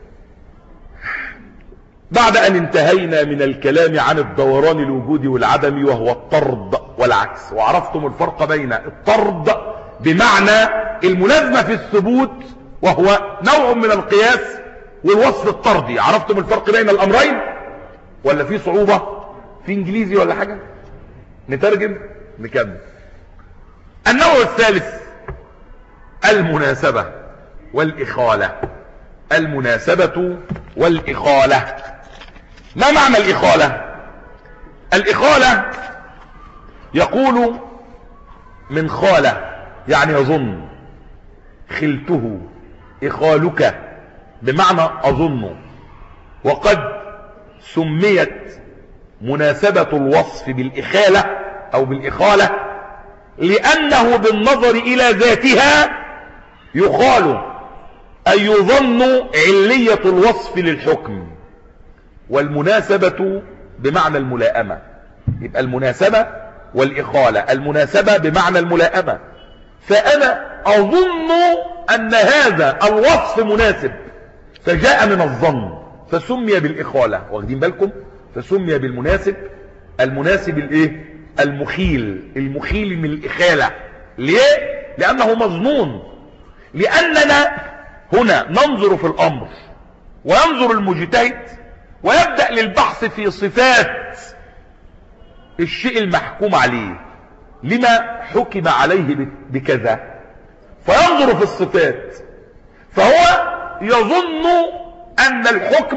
بعد ان انتهينا من الكلام عن الدوران الوجودي والعدمي وهو الطرد والعكس، وعرفتم الفرق بين الطرد بمعنى الملازمة في الثبوت وهو نوع من القياس والوصف الطردي، عرفتم الفرق بين الامرين ولا في صعوبة؟ في انجليزي ولا حاجة؟ نترجم نكمل. النوع الثالث المناسبة والإخالة. المناسبة والإخالة. ما معنى الإخالة؟ الإخالة يقول من خالة يعني يظن، خلته إخالك بمعنى أظن. وقد سميت مناسبة الوصف بالإخالة أو بالإخالة لأنه بالنظر إلى ذاتها يخال أي يظن علية الوصف للحكم، والمناسبة بمعنى الملائمة. يبقى المناسبة والإخالة، المناسبة بمعنى الملائمة، فأنا أظن أن هذا الوصف مناسب فجاء من الظن فسمي بالإخالة، واخدين بالكم؟ فسمي بالمناسب. المناسب الايه؟ المخيل، المخيل من الإخالة. ليه؟ لأنه مظنون. لأننا هنا ننظر في الأمر وينظر المجتهد ويبدأ للبحث في صفات الشيء المحكوم عليه، لما حكم عليه بكذا، فينظر في الصفات فهو يظن أن الحكم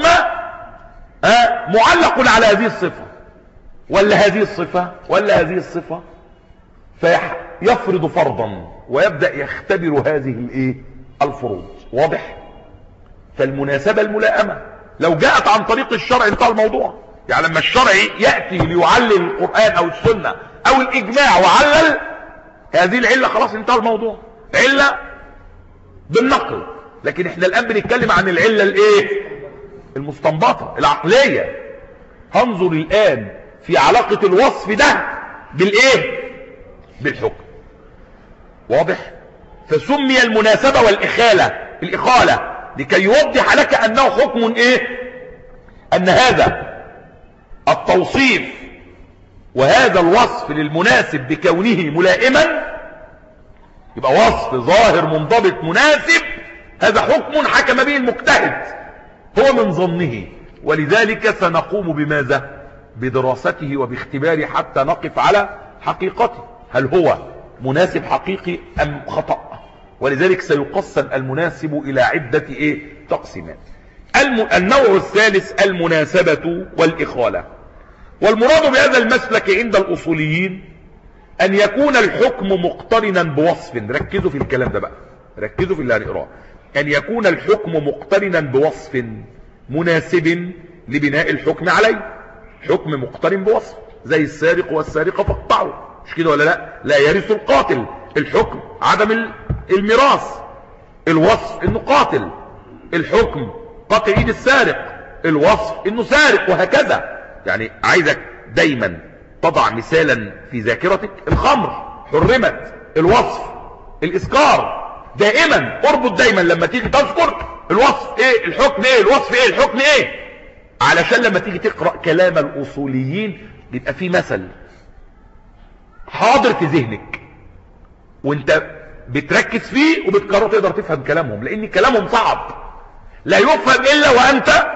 معلق على هذه الصفة ولا هذه الصفة ولا هذه الصفة، فيفرض فرضا ويبدأ يختبر هذه الايه الفروض. واضح؟ فالمناسبة الملائمة لو جاءت عن طريق الشرع انتهى الموضوع. يعني لما الشرع يأتي ليعلل القرآن او السنة او الاجماع وعلل هذه العلة خلاص انتهى الموضوع، علة بالنقل. لكن احنا الان بنتكلم عن العلة الايه المستنبطة العقلية. هنظر الان في علاقة الوصف ده بالايه بالحكم. واضح؟ فسمي المناسبة والإخالة الإخالة لكي يوضح لك أنه حكم إيه؟ أن هذا التوصيف وهذا الوصف للمناسب بكونه ملائما يبقى وصف ظاهر منضبط مناسب، هذا حكم حكم به المجتهد هو من ظنه. ولذلك سنقوم بماذا؟ بدراسته وباختباره حتى نقف على حقيقته، هل هو مناسب حقيقي أم خطأ. ولذلك سيقسم المناسب إلى عدة إيه تقسيمات. الم... النوع الثالث المناسبة والإخالة. والمراد بهذا المسلك عند الأصوليين أن يكون الحكم مقترنا بوصف. ركزوا في الكلام ده بقى، ركزوا في اللي هنقراه. أن يكون الحكم مقترنا بوصف مناسب لبناء الحكم عليه. حكم مقترن بوصف زي السارق والسارقة فاقطعوا، مش كده ولا لا؟ لا يرث القاتل. الحكم عدم الميراث، الوصف انه قاتل، الحكم قطع ايد السارق، الوصف انه سارق، وهكذا. يعني عايزك دايما تضع مثالا في ذاكرتك. الخمر حرمت، الوصف الاسكار. دائما اربط دايما لما تيجي تذكر الوصف ايه، الحكم ايه، الوصف ايه، الحكم ايه، علشان لما تيجي تقرأ كلام الاصوليين يبقى في مثل حاضر في ذهنك وانت بتركز فيه وبتقرأ تقدر تفهم كلامهم، لان كلامهم صعب لا يفهم الا وانت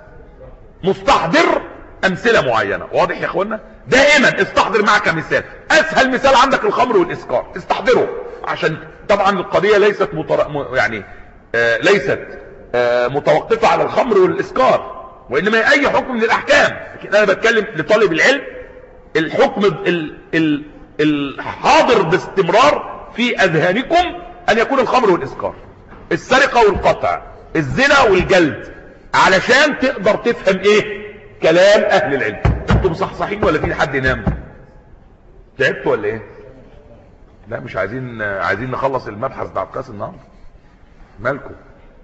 مستحضر امثلة معينة. واضح يا اخوانا؟ دائما استحضر معك مثال. اسهل مثال عندك الخمر والاسكار، استحضره، عشان طبعا القضية ليست متر... يعني آه ليست آه متوقفة على الخمر والاسكار، وانما اي حكم من الاحكام. لكن انا بتكلم لطالب العلم الحكم ال... ال... الحاضر باستمرار في اذهانكم ان يكون الخمر والاسكار. السرقة والقطع، الزنا والجلد، علشان تقدر تفهم ايه كلام اهل العلم. انتم مصحصحين ولا في حد ينام؟ تعبتوا ولا ايه؟ لا مش عايزين عايزين نخلص المبحث بتاع القياس النهارده. مالكم؟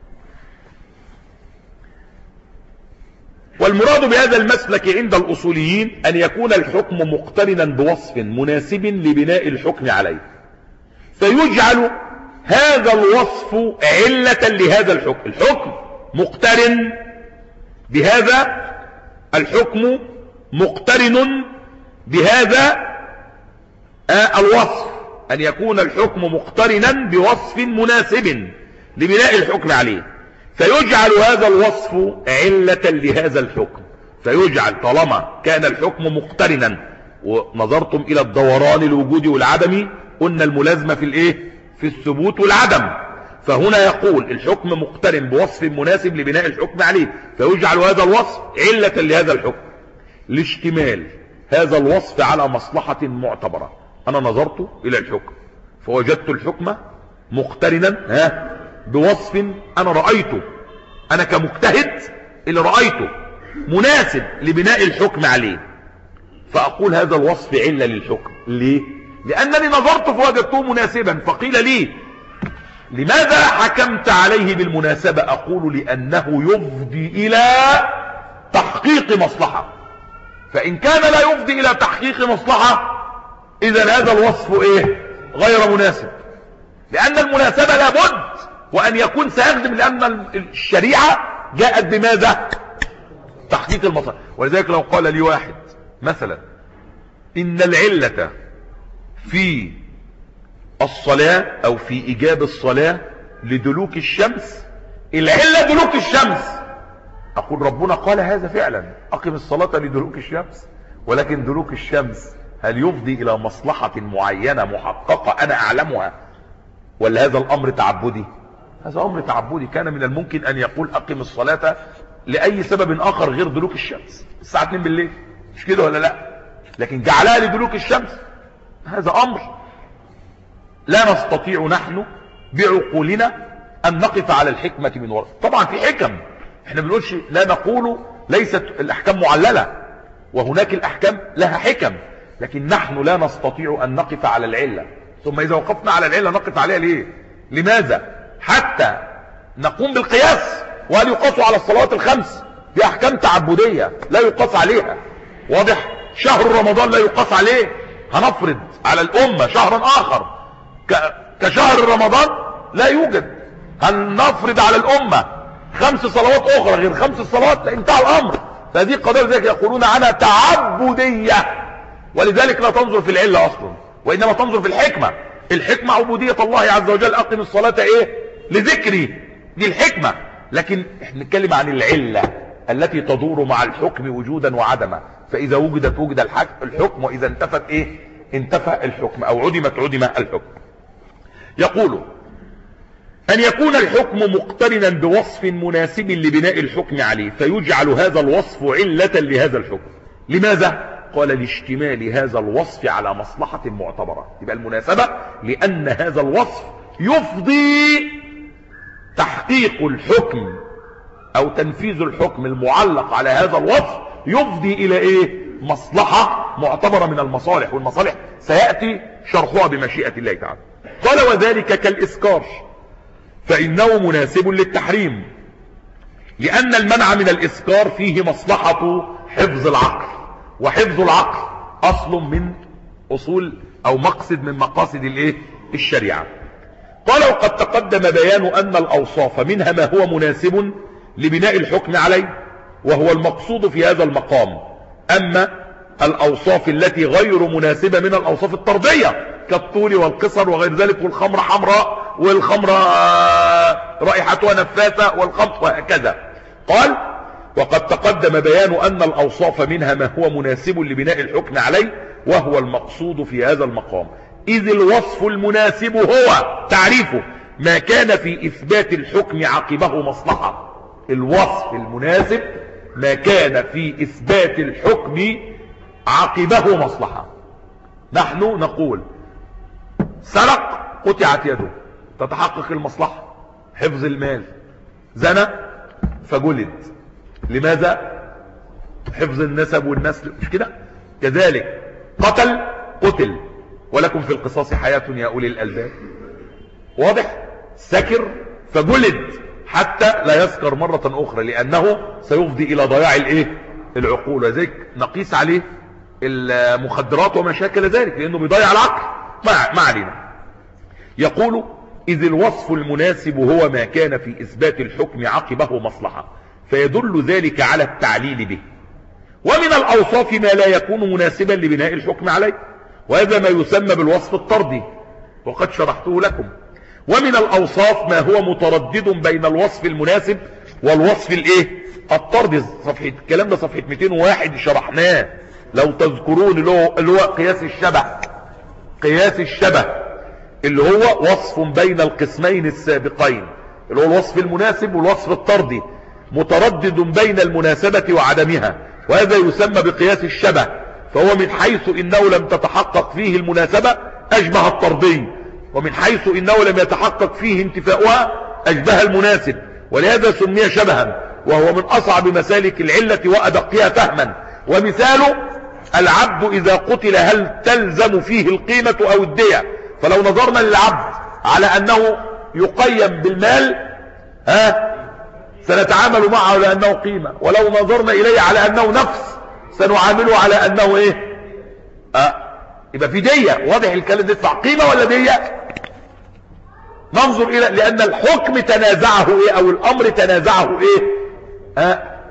والمراد بهذا المسلك عند الأصوليين أن يكون الحكم مقترنا بوصف مناسب لبناء الحكم عليه، فيجعل هذا الوصف علة لهذا الحكم. الحكم مقترن بهذا، الحكم مقترن بهذا آه الوصف، أن يكون الحكم مقترنا بوصف مناسب لبناء الحكم عليه، فيجعل هذا الوصف علة لهذا الحكم. فيجعل طالما كان الحكم مقترنا، ونظرتم إلى الدوران الوجودي والعدمي، قلنا الملازمة في الايه؟ في الثبوت والعدم. فهنا يقول الحكم مقترن بوصف مناسب لبناء الحكم عليه، فيجعل هذا الوصف علة لهذا الحكم لاشتمال هذا الوصف على مصلحة معتبرة. أنا نظرت إلى الحكم فوجدت الحكم مقترنا ها بوصف أنا رأيته، أنا كمجتهد اللي رأيته مناسب لبناء الحكم عليه، فأقول هذا الوصف علة للحكم. ليه؟ لأنني نظرت فوجدته مناسبا. فقيل لي لماذا حكمت عليه بالمناسبة؟ أقول لأنه يفضي إلى تحقيق مصلحة، فإن كان لا يفضي إلى تحقيق مصلحة إذا هذا الوصف إيه؟ غير مناسب، لأن المناسبة لابد وأن يكون سيخدم، لأن الشريعة جاءت بماذا؟ تحقيق المصلحة. ولذلك لو قال لي واحد مثلا إن العلة في الصلاة أو في إيجاب الصلاة لدلوك الشمس، العلة دلوك الشمس، أقول ربنا قال هذا فعلا، أقم الصلاة لدلوك الشمس، ولكن دلوك الشمس هل يفضي إلى مصلحة معينة محققة أنا أعلمها، ولا هذا الأمر تعبدي؟ هذا أمر تعبدي. كان من الممكن أن يقول أقم الصلاة لأي سبب آخر غير دلوك الشمس الساعة اتنين بالليل، مش كده ولا لا؟ لكن جعلها لدلوك الشمس، هذا أمر لا نستطيع نحن بعقولنا أن نقف على الحكمة من وراء. طبعا في حكم، احنا بنقولش، لا نقول ليست الأحكام معللة، وهناك الأحكام لها حكم، لكن نحن لا نستطيع أن نقف على العلة. ثم إذا وقفنا على العلة نقف عليها ليه؟ لماذا؟ حتى نقوم بالقياس. وهل يقاس على الصلوات الخمس؟ دي أحكام تعبدية لا يقاس عليها، واضح؟ شهر رمضان لا يقاس عليه، هنفرض على الأمة شهرا آخر كشهر رمضان لا يوجد، هنفرض على الأمة خمس صلوات أخرى غير خمس الصلوات، انتهى الأمر. فهذه قضايا ذلك يقولون عنها تعبدية، ولذلك لا تنظر في العلة أصلا، وإنما تنظر في الحكمة. الحكمة عبودية الله عز وجل، أقم الصلاة إيه؟ لذكري، دي الحكمة. لكن احنا نتكلم عن العلة التي تدور مع الحكم وجودا وعدما، فإذا وجدت وجد الحكم، وإذا انتفت إيه؟ انتفى الحكم، أو عدمت عدم الحكم. يقول أن يكون الحكم مقترنا بوصف مناسب لبناء الحكم عليه، فيجعل هذا الوصف علة لهذا الحكم. لماذا؟ قال لاشتمال هذا الوصف على مصلحة معتبرة. يبقى المناسبة لأن هذا الوصف يفضي تحقيق الحكم أو تنفيذ الحكم المعلق على هذا الوصف، يفضي إلى إيه؟ مصلحة معتبرة من المصالح، والمصالح سيأتي شرحها بمشيئة الله تعالى. قال وذلك كالإسكار فإنه مناسب للتحريم، لأن المنع من الإسكار فيه مصلحة حفظ العقل، وحفظ العقل أصل من أصول أو مقصد من مقاصد الإيه؟ الشريعة. قال وقد تقدم بيان أن الأوصاف منها ما هو مناسب لبناء الحكم عليه، وهو المقصود في هذا المقام. أما الأوصاف التي غير مناسبة من الأوصاف الطردية كالطول والقصر وغير ذلك، والخمر حمراء، والخمر رائحتها نفاثة، والخمر وهكذا. قال وقد تقدم بيان أن الأوصاف منها ما هو مناسب لبناء الحكم عليه، وهو المقصود في هذا المقام. إذ الوصف المناسب هو تعريفه ما كان في إثبات الحكم عقبه مصلحة. الوصف المناسب ما كان في إثبات الحكم عقبه مصلحة. نحن نقول سرق قطعت يده، تتحقق المصلحة، حفظ المال، زنى فجلد. لماذا؟ حفظ النسب والنسل، مش كده؟ كذلك قتل قتل، ولكم في القصاص حياة يا أولي الألباب. واضح؟ سكر فجلد حتى لا يسكر مرة أخرى، لأنه سيفضي إلى ضياع الإيه؟ العقول. وذلك نقيس عليه المخدرات وما شاكل ذلك، لأنه بيضيع العقل. ما علينا. يقول: إذ الوصف المناسب هو ما كان في إثبات الحكم عقبه مصلحة، فيدل ذلك على التعليل به. ومن الأوصاف ما لا يكون مناسبا لبناء الحكم عليه، وهذا ما يسمى بالوصف الطردي، وقد شرحته لكم. ومن الأوصاف ما هو متردد بين الوصف المناسب والوصف الايه؟ الطردي. صفحة الكلام ده صفحة مئتين وواحد شرحناه لو تذكرون، اللي هو, اللي هو قياس الشبه. قياس الشبه اللي هو وصف بين القسمين السابقين، اللي هو الوصف المناسب والوصف الطردي، متردد بين المناسبة وعدمها، وهذا يسمى بقياس الشبه. فهو من حيث انه لم تتحقق فيه المناسبة اشبه الطردي، ومن حيث انه لم يتحقق فيه انتفاؤها اشبه المناسب، ولهذا سمي شبها، وهو من اصعب مسالك العلة وادقها فهما. ومثاله: العبد اذا قتل هل تلزم فيه القيمة او الدية؟ فلو نظرنا للعبد على انه يقيم بالمال، ها سنتعامل معه على انه قيمة، ولو نظرنا اليه على انه نفس سنعامله على انه ايه؟ اه يبقى في دية. واضح الكلام؟ ندفع قيمة ولا دية؟ ننظر الى، لان الحكم تنازعه ايه، او الامر تنازعه ايه؟ اه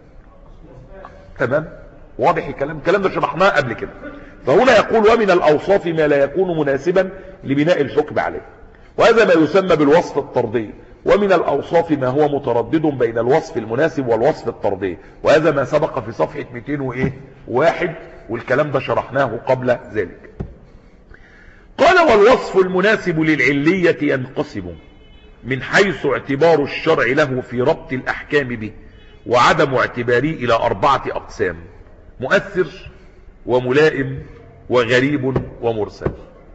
تمام. واضح الكلام؟ الكلام ده شرحناه قبل كده. فهنا يقول: ومن الاوصاف ما لا يكون مناسبا لبناء الحكم عليه، وهذا ما يسمى بالوصف الطردي. ومن الاوصاف ما هو متردد بين الوصف المناسب والوصف الطردي، وهذا ما سبق في صفحة مئتين وايه واحد، والكلام ده شرحناه قبل ذلك. قال: والوصف المناسب للعلية ينقسم من حيث اعتبار الشرع له في ربط الاحكام به وعدم اعتباره الى اربعة اقسام: مؤثر وملائم وغريب ومرسل.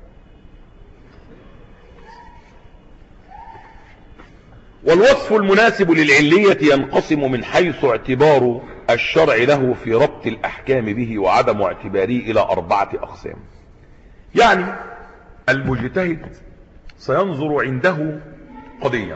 والوصف المناسب للعلية ينقسم من حيث اعتبار الشرع له في ربط الأحكام به وعدم اعتباره إلى أربعة أقسام. يعني المجتهد سينظر عنده قضية،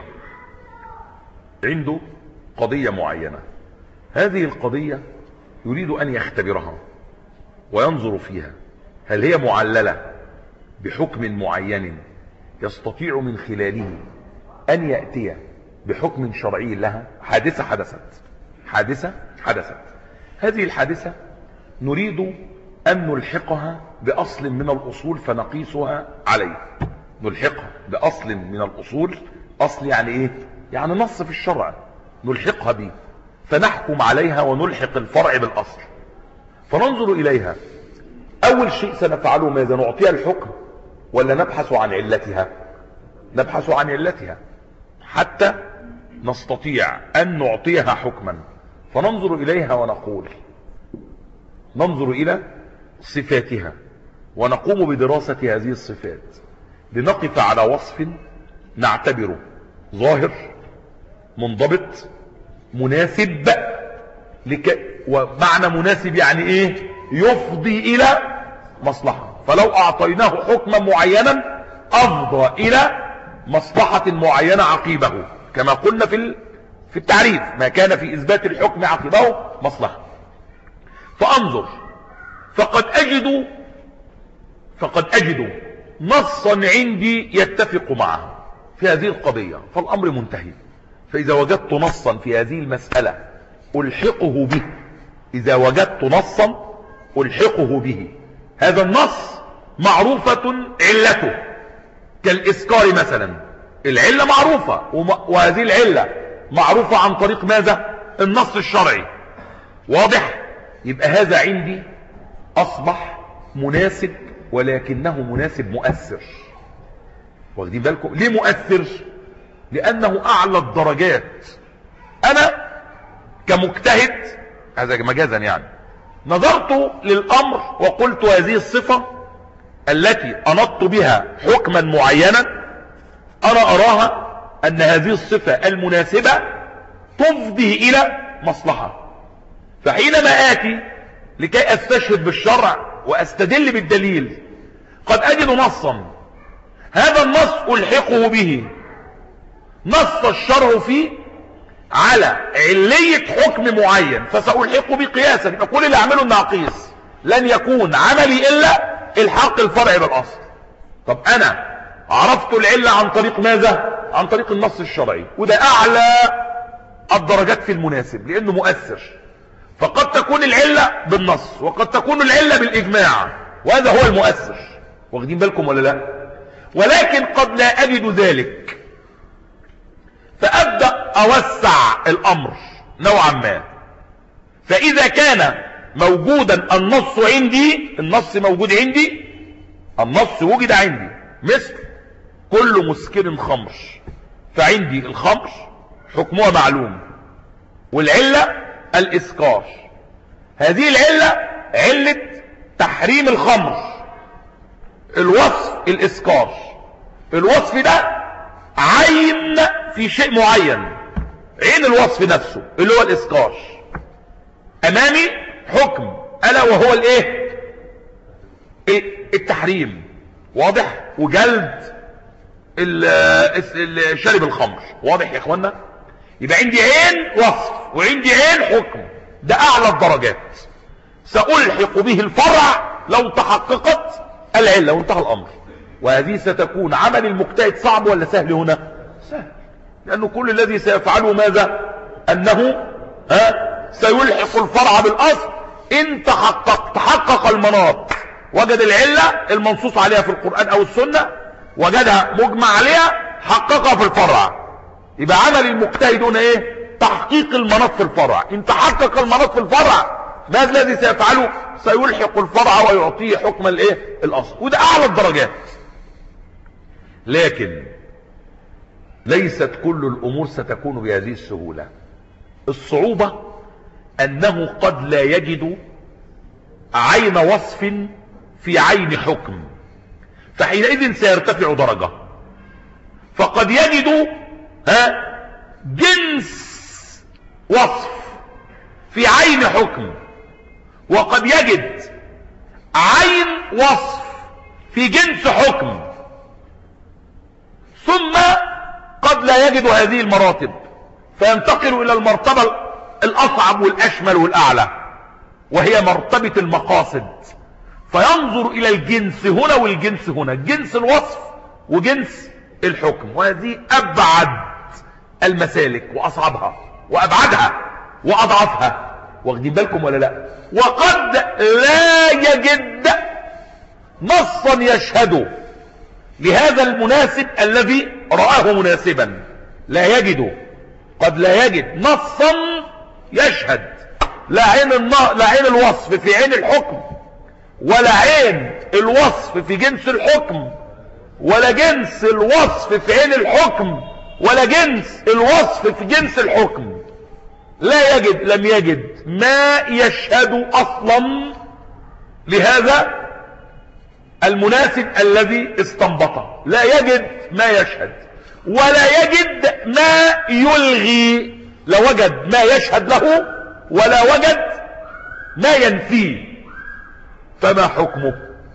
عنده قضية معينة، هذه القضية يريد أن يختبرها وينظر فيها هل هي معللة بحكم معين يستطيع من خلاله أن يأتي بحكم شرعي لها. حادثة حدثت حادثة حدثت هذه الحادثة نريد أن نلحقها بأصل من الأصول فنقيسها عليه. نلحقها بأصل من الأصول، أصل يعني إيه؟ يعني نص في الشرع، نلحقها به فنحكم عليها ونلحق الفرع بالأصل، فننظر إليها. أول شيء سنفعله ماذا؟ نعطيها الحكم ولا نبحث عن علتها؟ نبحث عن علتها حتى نستطيع أن نعطيها حكما. فننظر إليها ونقول، ننظر إلى صفاتها ونقوم بدراسة هذه الصفات لنقف على وصف نعتبره ظاهر منضبط مناسب لك. ومعنى مناسب يعني ايه؟ يفضي الى مصلحة. فلو اعطيناه حكما معينا افضى الى مصلحة معينة عقيبه، كما قلنا في في التعريف: ما كان في اثبات الحكم عقيبه مصلحة. فانظر فقد اجد فقد اجد نصا عندي يتفق معه في هذه القضية، فالامر منتهي. فاذا وجدت نصا في هذه المسألة الحقه به، اذا وجدت نصا الحقه به، هذا النص معروفة علته، كالاسكار مثلا، العلة معروفة، وهذه العلة معروفة عن طريق ماذا؟ النص الشرعي. واضح؟ يبقى هذا عندي اصبح مناسب، ولكنه مناسب مؤثر. واخدين بالكم ليه مؤثر؟ لانه اعلى الدرجات. انا كمجتهد، هذا مجازا يعني، نظرت للامر وقلت هذه الصفة التي انطت بها حكما معينا انا اراها ان هذه الصفة المناسبة تفضي الى مصلحة. فحينما اتي لكي استشهد بالشرع واستدل بالدليل قد اجد نصا هذا النص الحقه به نص الشرع فيه على علية حكم معين فسألحقه به قياسا، يبقى كل اللي اعمله ان اقيس، لن يكون عملي الا الحاق الفرع بالاصل. طب انا عرفت العلة عن طريق ماذا؟ عن طريق النص الشرعي، وده اعلى الدرجات في المناسب لانه مؤثر. فقد تكون العلة بالنص وقد تكون العلة بالاجماع، وهذا هو المؤثر، واخدين بالكم ولا لا؟ ولكن قد لا اجد ذلك فابدأ اوسع الامر نوعا ما. فاذا كان موجودا النص عندي، النص موجود عندي، النص وجد عندي، مثل كل مسكر خمر، فعندي الخمر حكمها معلوم والعلة الاسكار. هذه العلة علة تحريم الخمر، الوصف الاسكار، الوصف ده عين في شيء معين، عين الوصف نفسه اللي هو الاسكار. امامي حكم الا وهو الايه؟ التحريم، واضح؟ وجلد شارب الخمر، واضح يا اخوانا؟ يبقى عندي عين وصف وعندي عين حكم، ده اعلى الدرجات. سألحق به الفرع لو تحققت العلة وانتهى الامر. وهذه ستكون عمل المجتهد صعب ولا سهل هنا؟ سهل، لانه كل الذي سيفعله ماذا؟ انه ها سيلحق الفرع بالاصل ان تحقق تحقق المناط، وجد العلة المنصوص عليها في القرآن او السنة، وجدها مجمع عليها، حققها في الفرع. يبقى عمل المجتهد هنا ايه؟ تحقيق المناط في الفرع. ان تحقق المناط في الفرع ماذا الذي سيفعله؟ سيلحق الفرع ويعطيه حكم الايه؟ الاصل، وده اعلى الدرجات. لكن ليست كل الامور ستكون بهذه السهولة. الصعوبة انه قد لا يجد عين وصف في عين حكم، فحينئذ سيرتفع درجة. فقد يجد ها جنس وصف في عين حكم، وقد يجد عين وصف في جنس حكم، ثم قد لا يجد هذه المراتب فينتقل الى المرتبة الاصعب والاشمل والاعلى، وهي مرتبة المقاصد. فينظر الى الجنس هنا والجنس هنا، جنس الوصف وجنس الحكم، وهذه ابعد المسالك واصعبها وابعدها واضعفها، واخدين بالكم ولا لا؟ وقد لا يجد نصا يشهد لهذا المناسب الذي رآه مناسبا، لا يجد، قد لا يجد نصا يشهد، لا عين النا... لا عين الوصف في عين الحكم، ولا عين الوصف في جنس الحكم، ولا جنس الوصف في عين الحكم، ولا جنس الوصف في جنس الحكم. لا يجد، لم يجد ما يشهد اصلا لهذا المناسب الذي استنبطه، لا يجد ما يشهد، ولا يجد ما يلغي، لا وجد ما يشهد له ولا وجد ما ينفيه، فما حكمه؟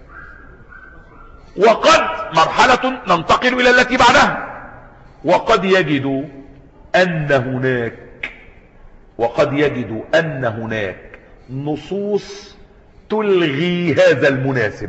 وقد مرحلة ننتقل الى التي بعدها، وقد يجد ان هناك وقد يجد ان هناك نصوص تلغي هذا المناسب،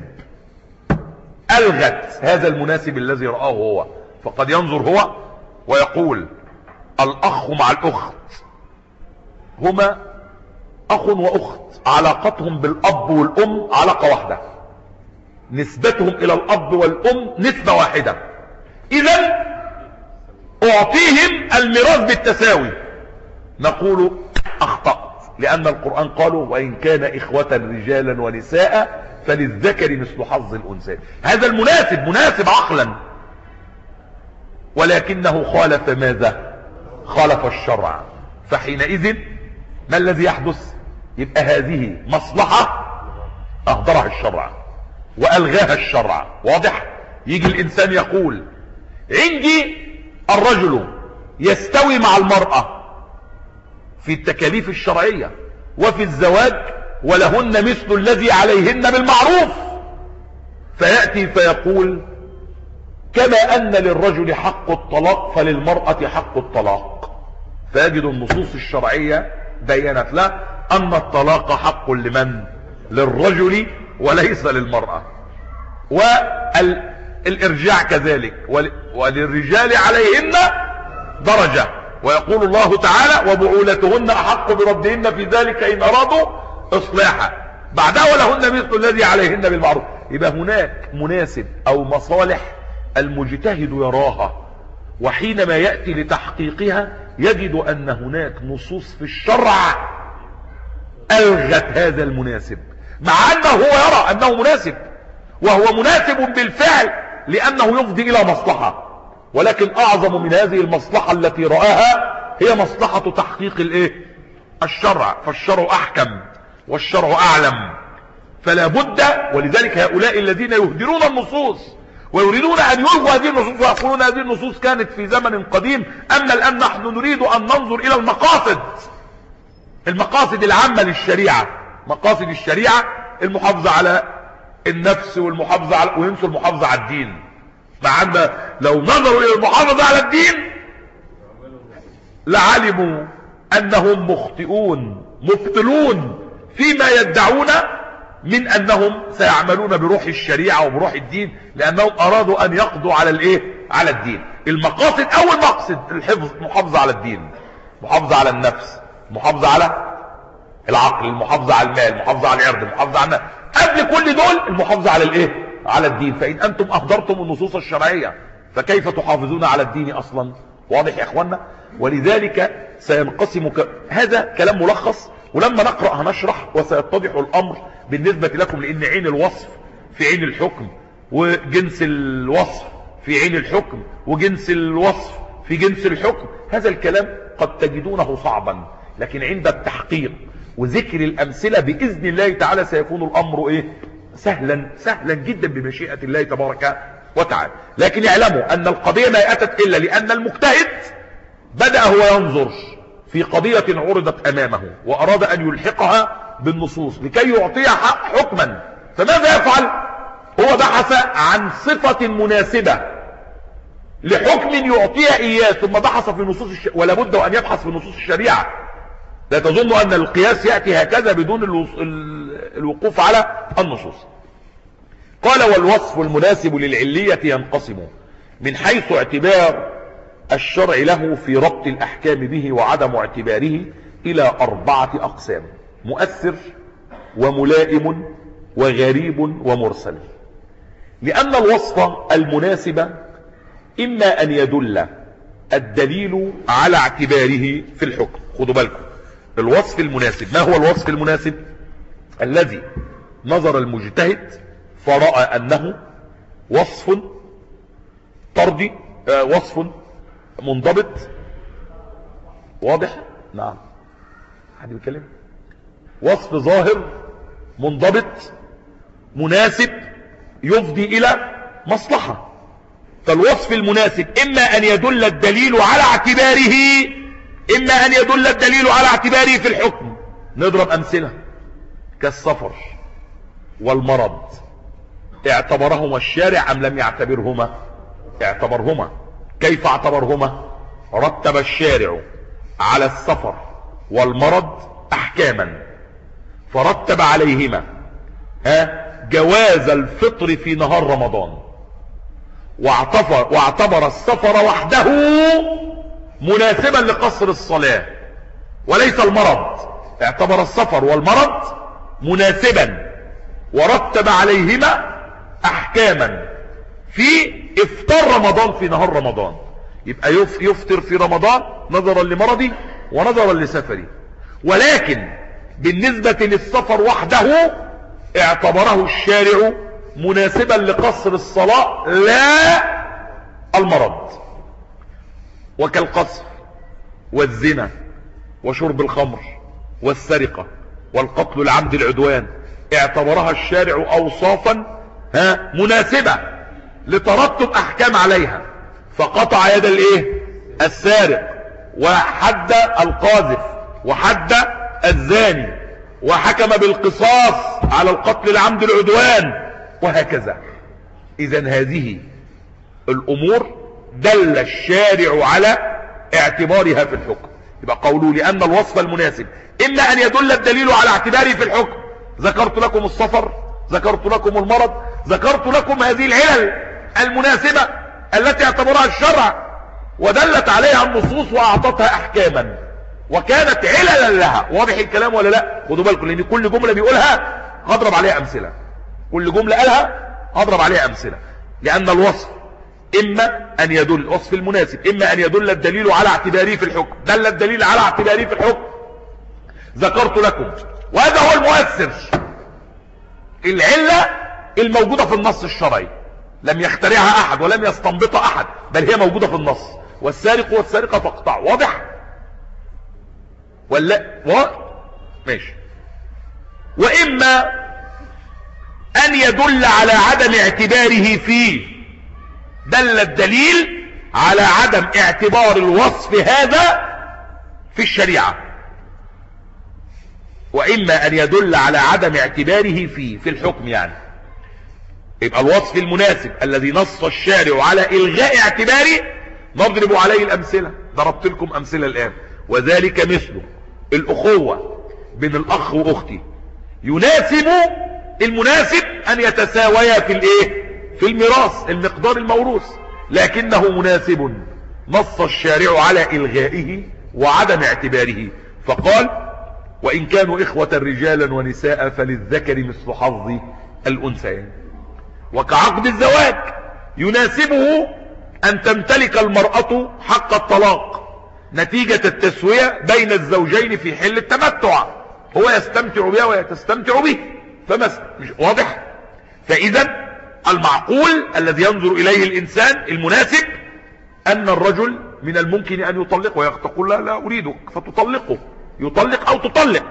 الغت هذا المناسب الذي رآه هو. فقد ينظر هو ويقول الاخ مع الاخت هما اخ واخت، علاقتهم بالاب والام علاقة واحدة، نسبتهم الى الاب والام نسبة واحدة، اذا اعطيهم الميراث بالتساوي. نقول اخطأت، لان القرآن قالوا وان كان اخوة رجالا ونساء فللذكر مثل حظ الانثيين. هذا المناسب مناسب عقلا، ولكنه خالف ماذا؟ خالف الشرع. فحينئذ ما الذي يحدث؟ يبقى هذه مصلحة اهدرها الشرع والغاها الشرع، واضح؟ يجي الانسان يقول عندي الرجل يستوي مع المرأة في التكاليف الشرعية وفي الزواج ولهن مثل الذي عليهن بالمعروف، فيأتي فيقول كما أن للرجل حق الطلاق فللمرأة حق الطلاق، فيجد النصوص الشرعية بيّنت له أن الطلاق حق لمن؟ للرجل وليس للمرأة. والإرجاع كذلك، وللرجال عليهن درجة، ويقول الله تعالى وبعولتهن أحق بردهن في ذلك إن أرادوا إصلاحا، بعدها ولهن مثل الذي عليهن بالمعروف. يبقى هناك مناسب أو مصالح المجتهد يراها، وحينما يأتي لتحقيقها يجد أن هناك نصوص في الشرع ألغت هذا المناسب، مع أنه هو يرى أنه مناسب، وهو مناسب بالفعل لأنه يفضي إلى مصلحة، ولكن أعظم من هذه المصلحة التي رآها هي مصلحة تحقيق الإيه؟ الشرع، فالشرع أحكم والشرع أعلم، فلا بد. ولذلك هؤلاء الذين يهدرون النصوص ويريدون أن يلغوا هذه النصوص ويقولون هذه النصوص كانت في زمن قديم، أما الآن نحن نريد أن ننظر إلى المقاصد، المقاصد العامة للشريعة، مقاصد الشريعة المحافظة على النفس والمحافظة على، وينسوا المحافظة على الدين، مع أن لو نظروا إلى المحافظة على الدين لعلموا أنهم مخطئون مبطلون فيما يدعون من أنهم سيعملون بروح الشريعة وبروح الدين، لأنهم أرادوا أن يقضوا على الإيه؟ على الدين. المقاصد، أول مقصد الحفظ، محافظة على الدين، محافظة على النفس، محافظة على العقل، المحافظة على المال، المحافظة على العرض، المحافظة على النفس. قبل كل دول المحافظة على الإيه؟ على الدين. فإن أنتم أهدرتم النصوص الشرعية فكيف تحافظون على الدين أصلا؟ واضح يا أخوانا؟ ولذلك سينقسم ك... هذا كلام ملخص، ولما نقرأ هنشرح وسيتضح الأمر بالنسبة لكم، لأن عين الوصف في عين الحكم، وجنس الوصف في عين الحكم، وجنس الوصف في جنس الحكم. هذا الكلام قد تجدونه صعبا، لكن عند التحقيق وذكر الأمثلة بإذن الله تعالى سيكون الأمر إيه؟ سهلا سهلا جدا بمشيئة الله تبارك وتعالى. لكن اعلموا أن القضية ما أتت إلا لأن المجتهد بدأ هو ينظر في قضية عرضت أمامه وأراد أن يلحقها بالنصوص لكي يعطيها حكما، فماذا يفعل؟ هو بحث عن صفة مناسبة لحكم يعطيها إياه، ثم بحث في نصوص الش... ولا بد أن يبحث في نصوص الشريعة. لا تظن أن القياس يأتي هكذا بدون الوص... الوقوف على النصوص. قال والوصف المناسب للعلية ينقسم من حيث اعتبار الشرع له في ربط الأحكام به وعدم اعتباره إلى أربعة أقسام: مؤثر وملائم وغريب ومرسل. لأن الوصف المناسب إما أن يدل الدليل على اعتباره في الحكم. خدوا بالكم، الوصف المناسب، ما هو الوصف المناسب؟ الذي نظر المجتهد فرأى أنه وصف طردي، آه وصف منضبط. واضح؟ نعم. حد بيتكلم؟ وصف ظاهر منضبط مناسب يفضي إلى مصلحة. فالوصف المناسب إما أن يدل الدليل على اعتباره، إما أن يدل الدليل على اعتباره في الحكم. نضرب أمثلة كالسفر والمرض، اعتبرهما الشارع أم لم يعتبرهما؟ اعتبرهما. كيف اعتبرهما؟ رتب الشارع على السفر والمرض أحكاما، فرتب عليهما ها جواز الفطر في نهار رمضان، واعتبر, واعتبر السفر وحده مناسبا لقصر الصلاة وليس المرض. اعتبر السفر والمرض مناسبا ورتب عليهما احكاما في افطار رمضان في نهار رمضان. يبقى يفطر في رمضان نظرا لمرضي ونظرا لسفري. ولكن بالنسبة للسفر وحده اعتبره الشارع مناسبا لقصر الصلاة لا المرض. وكالقصر والزنا وشرب الخمر والسرقة والقتل العمد العدوان اعتبرها الشارع اوصافا ها مناسبة لترتب احكام عليها، فقطع يد الايه السارق وحد القاذف وحد الزاني وحكم بالقصاص على القتل العمد العدوان وهكذا. اذا هذه الامور دل الشارع على اعتبارها في الحكم. يبقى قوله لان الوصف المناسب اما ان يدل الدليل على اعتباره في الحكم، ذكرت لكم السفر، ذكرت لكم المرض، ذكرت لكم هذه العلل المناسبة التي اعتبرها الشرع ودلت عليها النصوص واعطتها احكاما وكانت عللا لها. واضح الكلام ولا لا؟ خدوا بالكم لان كل جملة بيقولها هضرب عليها امثلة، كل جملة قالها هضرب عليها امثلة. لان الوصف اما ان يدل، الوصف المناسب اما ان يدل الدليل على اعتباره في الحكم، دل الدليل على اعتباره في الحكم ذكرت لكم، وهذا هو المؤثر، العلة الموجودة في النص الشرعي لم يخترعها احد ولم يستنبطها احد، بل هي موجودة في النص. والسارق والسارقة فاقطعوا. واضح ولا و... ماشي. واما ان يدل على عدم اعتباره فيه، دل الدليل على عدم اعتبار الوصف هذا في الشريعة. واما ان يدل على عدم اعتباره فيه في الحكم، يعني يبقى الوصف المناسب الذي نص الشارع على الغاء اعتباره نضرب عليه الامثلة. ضربت لكم امثلة الان. وذلك مثل الاخوة بين الاخ واختي، يناسب المناسب ان يتساويا في الايه؟ في الميراث، المقدار الموروث، لكنه مناسب نص الشارع على الغائه وعدم اعتباره، فقال وان كانوا اخوة رجالا ونساء فللذكر مثل حظ الانثيين. وكعقد الزواج يناسبه ان تمتلك المرأة حق الطلاق نتيجة التسوية بين الزوجين في حل التمتع، هو يستمتع بها وهي تستمتع به، فمس مش واضح؟ فاذا المعقول الذي ينظر اليه الانسان المناسب ان الرجل من الممكن ان يطلق ويقول لا لا اريدك فتطلقه، يطلق او تطلق.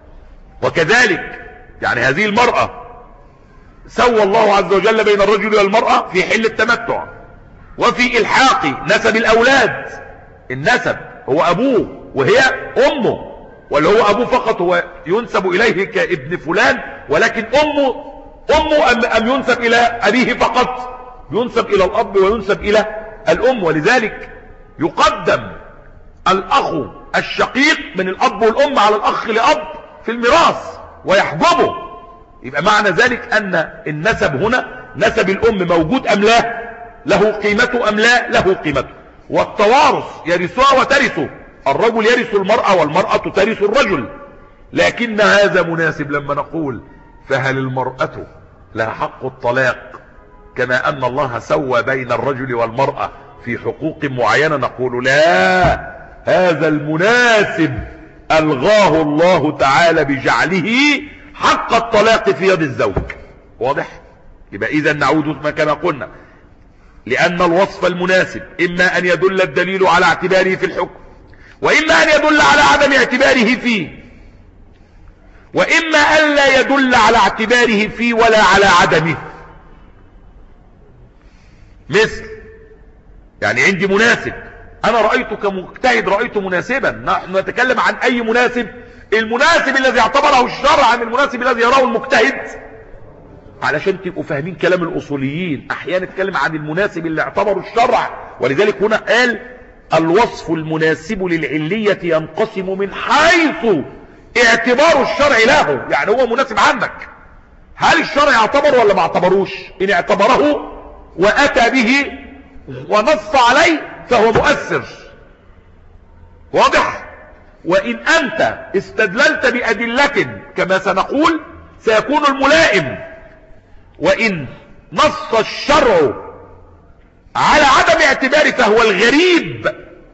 وكذلك يعني هذه المرأة سوى الله عز وجل بين الرجل والمرأة في حل التمتع وفي الحاق نسب الاولاد. النسب هو ابوه وهي امه، ولا هو ابوه فقط هو ينسب اليه كابن فلان، ولكن امه امه ام, أم ينسب الى ابيه فقط؟ ينسب الى الاب وينسب الى الام. ولذلك يقدم الاخ الشقيق من الاب والام على الاخ لاب في الميراث ويحجبه. يبقى معنى ذلك ان النسب هنا نسب الام موجود ام لا، له قيمته ام لا، له قيمته. والتوارث يرثها وترثه، الرجل يرث المرأة والمرأة ترث الرجل. لكن هذا مناسب لما نقول فهل المرأة لها حق الطلاق كما ان الله سوى بين الرجل والمرأة في حقوق معينة؟ نقول لا، هذا المناسب الغاه الله تعالى بجعله حق الطلاق في يد الزوج. واضح؟ يبقى اذا نعود ما كما قلنا، لان الوصف المناسب اما ان يدل الدليل على اعتباره في الحكم، واما ان يدل على عدم اعتباره فيه، واما ان لا يدل على اعتباره فيه ولا على عدمه. مثل يعني عندي مناسب، انا رأيته كمجتهد رأيته مناسبا، نحن نتكلم عن اي مناسب؟ المناسب الذي اعتبره الشرع عن المناسب الذي يراه المجتهد، علشان تبقوا فاهمين كلام الاصوليين. احيانا نتكلم عن المناسب اللي اعتبره الشرع، ولذلك هنا قال الوصف المناسب للعلية ينقسم من حيث اعتبار الشرع له، يعني هو مناسب عندك، هل الشرع اعتبره ولا ما اعتبروش؟ ان اعتبره واتى به ونص عليه فهو مؤثر. واضح؟ وان انت استدللت بادلة كما سنقول سيكون الملائم، وان نص الشرع على عدم اعتباره فهو الغريب.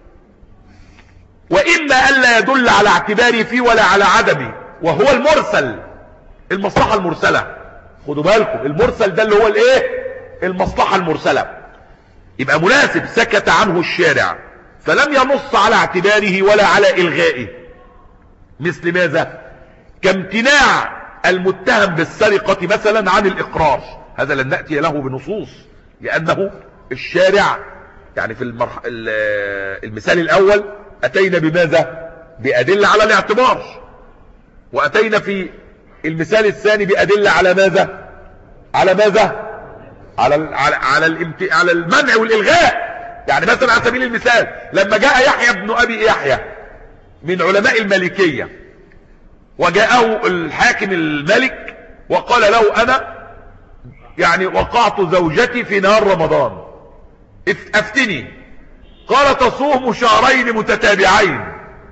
واما ان لا يدل على اعتباره فيه ولا على عدمه، وهو المرسل، المصلحة المرسلة. خدوا بالكم المرسل ده اللي هو الايه؟ المصلحة المرسلة. يبقى مناسب سكت عنه الشارع فلم ينص على اعتباره ولا على الغائه. مثل ماذا؟ كامتناع المتهم بالسرقة مثلا عن الاقرار، هذا لن نأتي له بنصوص لانه الشارع يعني في المرح... المثال الاول اتينا بماذا؟ بأدلة على الاعتبار، واتينا في المثال الثاني بأدلة على ماذا؟ على ماذا؟ على ال... على على, الامت... على المنع والالغاء. يعني مثلا على سبيل المثال لما جاء يحيى بن ابي يحيى من علماء المالكية وجاءه الحاكم الملك وقال له انا يعني وقعت زوجتي في نهار رمضان افتني، قال تصوم شهرين متتابعين.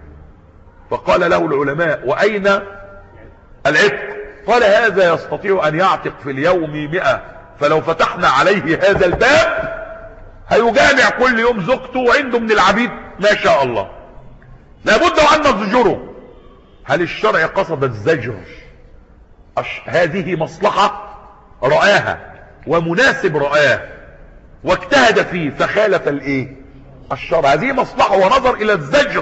فقال له العلماء واين العتق؟ قال هذا يستطيع ان يعتق في اليوم مئة، فلو فتحنا عليه هذا الباب هيجامع كل يوم زوجته وعنده من العبيد ما شاء الله، لابد ان نزجره. هل الشرع قصد الزجر؟ هذه مصلحة رآها ومناسب رآه واجتهد فيه فخالف الايه؟ الشرع. هذه مصلحة ونظر الى الزجر،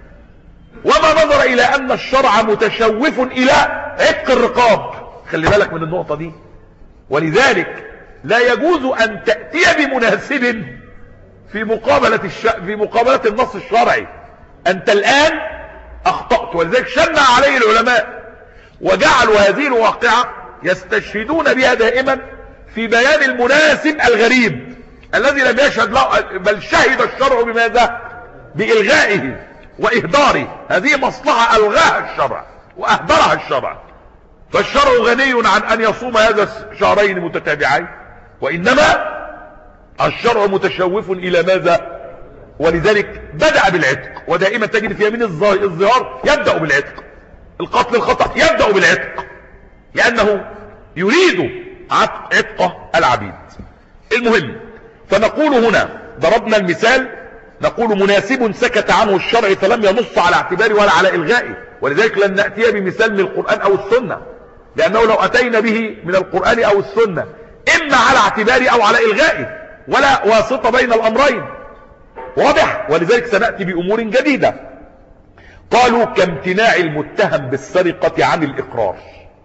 وما نظر الى ان الشرع متشوف الى عتق الرقاب. خلي بالك من النقطة دي. ولذلك لا يجوز ان تأتي بمناسب في مقابلة الش... في مقابلة النص الشرعي. انت الان اخطأت، ولذلك شنع عليه العلماء وجعلوا هذه الواقعة يستشهدون بها دائما في بيان المناسب الغريب الذي لم يشهد له، بل شهد الشرع بماذا؟ بإلغائه وإهداره. هذه مصلحة ألغاها الشرع وأهدرها الشرع. فالشرع غني عن أن يصوم هذا الشهرين متتابعين، وإنما الشرع متشوف إلى ماذا؟ ولذلك بدأ بالعتق، ودائما تجد في يمين الظهار يبدأ بالعتق، القتل الخطأ يبدأ بالعتق، لأنه يريد عتق العبيد. المهم، فنقول هنا ضربنا المثال، نقول مناسب سكت عنه الشرع فلم ينص على اعتباره ولا على إلغائه. ولذلك لن نأتي بمثال من القرآن أو السنة، لأنه لو أتينا به من القرآن أو السنة إما على اعتباره أو على إلغائه، ولا واسطة بين الأمرين. واضح؟ ولذلك سنأتي بأمور جديدة. قالوا كامتناع المتهم بالسرقة عن الإقرار.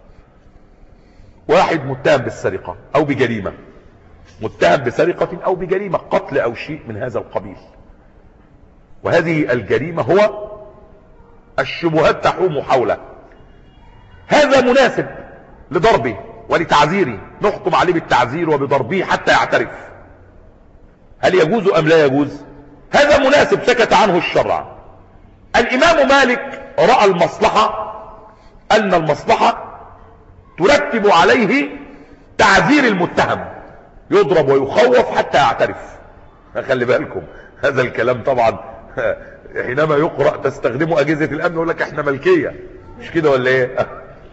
واحد متهم بالسرقة أو بجريمة، متهم بسرقة أو بجريمة قتل أو شيء من هذا القبيل، وهذه الجريمة هو الشبهات تحوم حوله. هذا مناسب لضربه ولتعذيره، نحكم عليه بالتعذير وبضربه حتى يعترف. هل يجوز أم لا يجوز؟ هذا مناسب سكت عنه الشرع. الإمام مالك رأى المصلحة، أن المصلحة ترتب عليه تعذير المتهم، يضرب ويخوف حتى يعترف. خلي بالكم هذا الكلام طبعا حينما يقرأ تستخدمه أجهزة الأمن يقول لك احنا ملكية، مش كده ولا ايه؟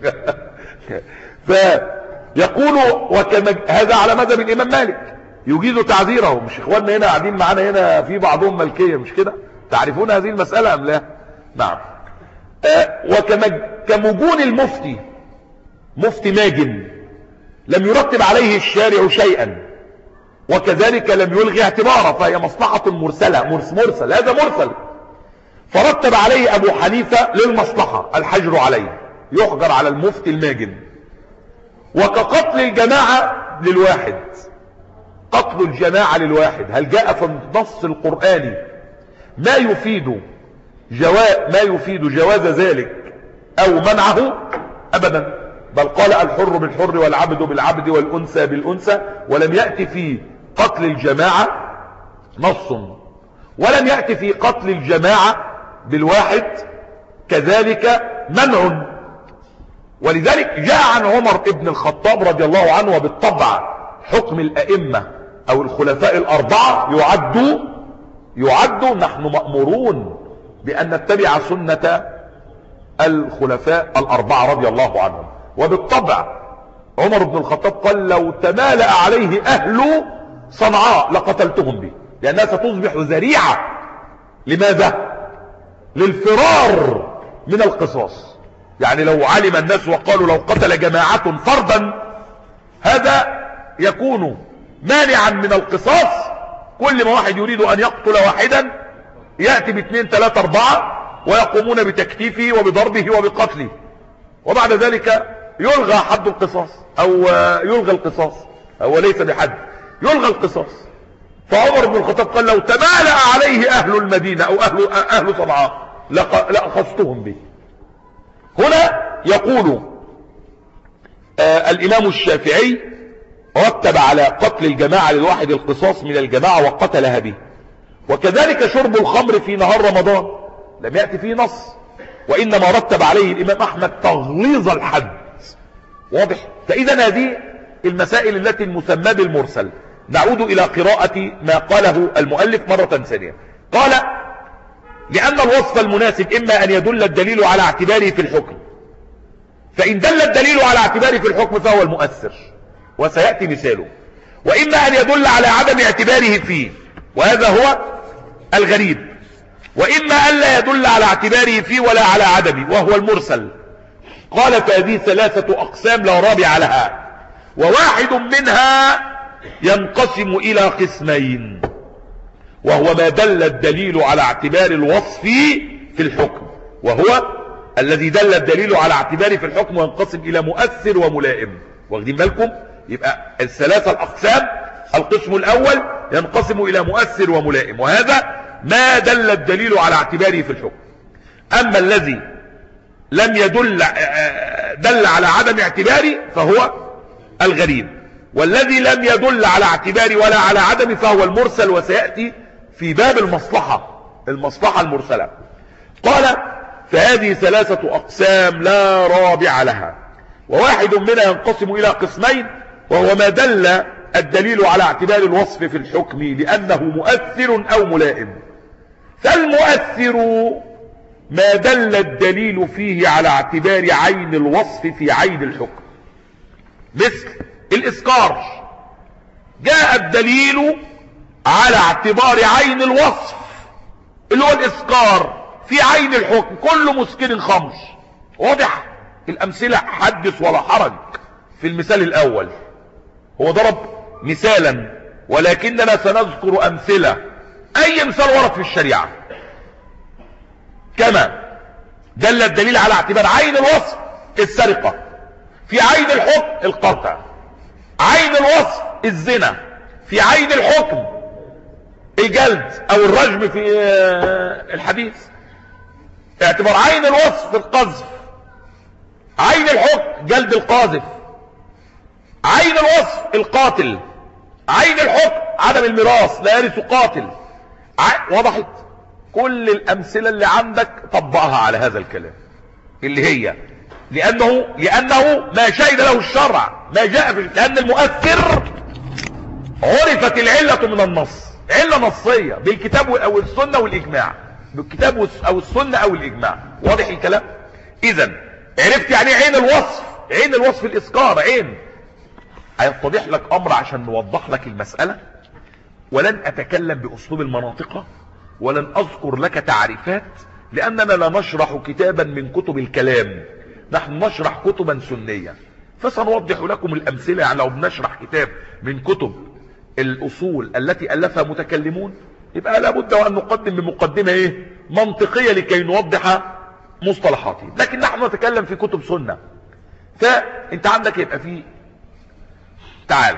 فيقول وكما هذا على مذهب الإمام مالك يجيز تعذيره. مش اخواننا هنا قاعدين معانا هنا في بعضهم ملكية، مش كده؟ تعرفون هذه المسألة أم لا؟ نعم. آه وكما كمجون المفتي، مفتي ماجن لم يرتب عليه الشارع شيئا، وكذلك لم يلغي اعتباره، فهي مصلحة مرسلة، مرسل، هذا مرسل. فرتب عليه أبو حنيفة للمصلحة الحجر عليه، يحجر على المفتي الماجن. وكقتل الجماعة للواحد، قتل الجماعة للواحد، هل جاء في النص القرآني ما يفيد جواز ما يفيد جواز ذلك أو منعه؟ أبدا، بل قال الحر بالحر والعبد بالعبد والأنثى بالأنثى، ولم يأتي في قتل الجماعة نص، ولم يأتي في قتل الجماعة بالواحد كذلك منع. ولذلك جاء عن عمر ابن الخطاب رضي الله عنه، وبالطبع حكم الأئمة أو الخلفاء الأربعة يعد يعد نحن مأمورون بأن نتبع سنة الخلفاء الأربعة رضي الله عنهم. وبالطبع عمر بن الخطاب قال لو تمالأ عليه أهل صنعاء لقتلتهم به، لأنها ستصبح ذريعة لماذا؟ للفرار من القصاص. يعني لو علم الناس وقالوا لو قتل جماعة فردا هذا يكون مانعا من القصاص، كل ما واحد يريد أن يقتل واحدا يأتي باثنين ثلاثة أربعة ويقومون بتكتيفه وبضربه وبقتله، وبعد ذلك يلغى حد القصاص أو يلغى القصاص، هو ليس بحد، يلغى القصاص. فعمر بن الخطاب قال لو تمالأ عليه اهل المدينة او اهل, أهل صنعاء لأخذتهم به. هنا يقول آه الامام الشافعي رتب على قتل الجماعة للواحد القصاص من الجماعة وقتلها به. وكذلك شرب الخمر في نهار رمضان لم يأتي فيه نص، وإنما رتب عليه الإمام أحمد تغليظ الحد. واضح؟ فإذا هذه المسائل التي المسمى بالمرسل. نعود إلى قراءة ما قاله المؤلف مرة ثانية. قال لأن الوصف المناسب إما أن يدل الدليل على اعتباره في الحكم، فإن دل الدليل على اعتباره في الحكم فهو المؤثر وسيأتي مثاله، وإما أن يدل على عدم اعتباره فيه وهذا هو الغريب، وإما أن لا يدل على اعتباره فيه ولا على عدمه وهو المرسل. قال فهذه ثلاثة أقسام لا رابع لها، وواحد منها ينقسم إلى قسمين، وهو ما دل الدليل على اعتبار الوصف في الحكم، وهو الذي دل الدليل على اعتباره في الحكم وينقسم إلى مؤثر وملائم. واخدين بالكم؟ يبقى الثلاثة الأقسام، القسم الأول ينقسم إلى مؤثر وملائم، وهذا ما دل الدليل على اعتباره في الحكم. أما الذي لم يدل دل على عدم اعتباره فهو الغريب، والذي لم يدل على اعتباره ولا على عدم فهو المرسل، وسيأتي في باب المصلحة المصلحة المرسلة. قال فهذه ثلاثة أقسام لا رابع لها، وواحد منها ينقسم إلى قسمين، وهو ما دل الدليل على اعتبار الوصف في الحكم لأنه مؤثر أو ملائم. فالمؤثر ما دل الدليل فيه على اعتبار عين الوصف في عين الحكم، مثل الإسكار جاء الدليل على اعتبار عين الوصف اللي هو الإسكار في عين الحكم، كل مسكر خمر. واضح؟ الأمثلة حدث ولا حرج. في المثال الأول هو ضرب مثالا، ولكننا سنذكر أمثلة أي مثال ورد في الشريعة. كما دل الدليل على اعتبار عين الوصف السرقة، في عين الحكم القطع، عين الوصف الزنا، في عين الحكم الجلد أو الرجم في الحديث، اعتبار عين الوصف القذف، عين الحكم جلد القاذف، عين الوصف القاتل، عين الحكم عدم الميراث لا يرث قاتل. وضحت؟ كل الأمثلة اللي عندك طبقها على هذا الكلام، اللي هي لأنه لأنه ما شهد له الشرع، ما جاء في، لأن المؤثر عرفت العلة من النص، علة نصية بالكتاب أو السنة والإجماع، بالكتاب أو السنة أو الإجماع. واضح الكلام؟ إذا عرفت يعني عين الوصف، عين الوصف الإسكار عين. هيتضح لك أمر عشان نوضح لك المسألة، ولن أتكلم بأسلوب المناطق، ولن أذكر لك تعريفات، لأننا لا نشرح كتابا من كتب الكلام، نحن نشرح كتبا سنية، فسنوضح لكم الأمثلة. يعني لو بنشرح كتاب من كتب الأصول التي ألفها متكلمون يبقى لابد وأن نقدم بمقدمة إيه؟ منطقية لكي نوضح مصطلحاته، لكن نحن نتكلم في كتب سنة. فأنت عندك يبقى في، تعال،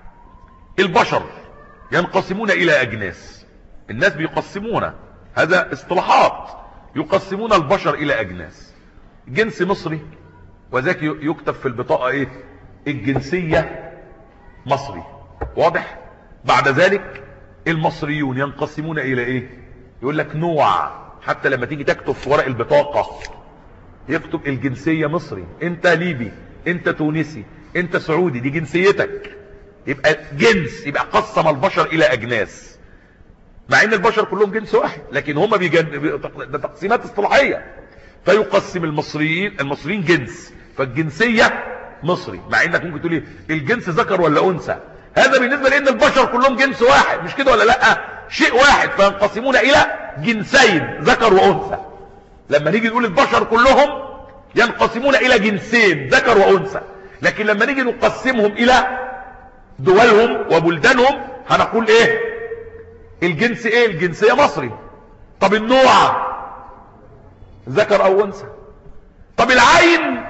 البشر ينقسمون إلى أجناس، الناس بيقسمون، هذا اصطلاحات، يقسمون البشر إلى أجناس. جنس مصري، وذاك يكتب في البطاقة ايه؟ الجنسية مصري. واضح؟ بعد ذلك المصريون ينقسمون إلى ايه؟ يقول لك نوع، حتى لما تيجي تكتب في ورق البطاقة يكتب الجنسية مصري، انت ليبي، انت تونسي، انت سعودي، دي جنسيتك. يبقى جنس، يبقى قسم البشر إلى أجناس، مع ان البشر كلهم جنس واحد، لكن هم بيجن... ده تقسيمات اصطلاحية. فيقسم المصريين المصريين جنس، فالجنسية مصري، مع انك ممكن تقولي الجنس ذكر ولا انثى، هذا بالنسبة لان البشر كلهم جنس واحد، مش كده ولا لا؟ شيء واحد، فينقسمون الى جنسين ذكر وانثى. لما نيجي نقول البشر كلهم ينقسمون الى جنسين ذكر وانثى، لكن لما نيجي نقسمهم الى دولهم وبلدانهم هنقول ايه؟ الجنس ايه؟ الجنسية مصري. طب النوع ذكر او انثى. طب العين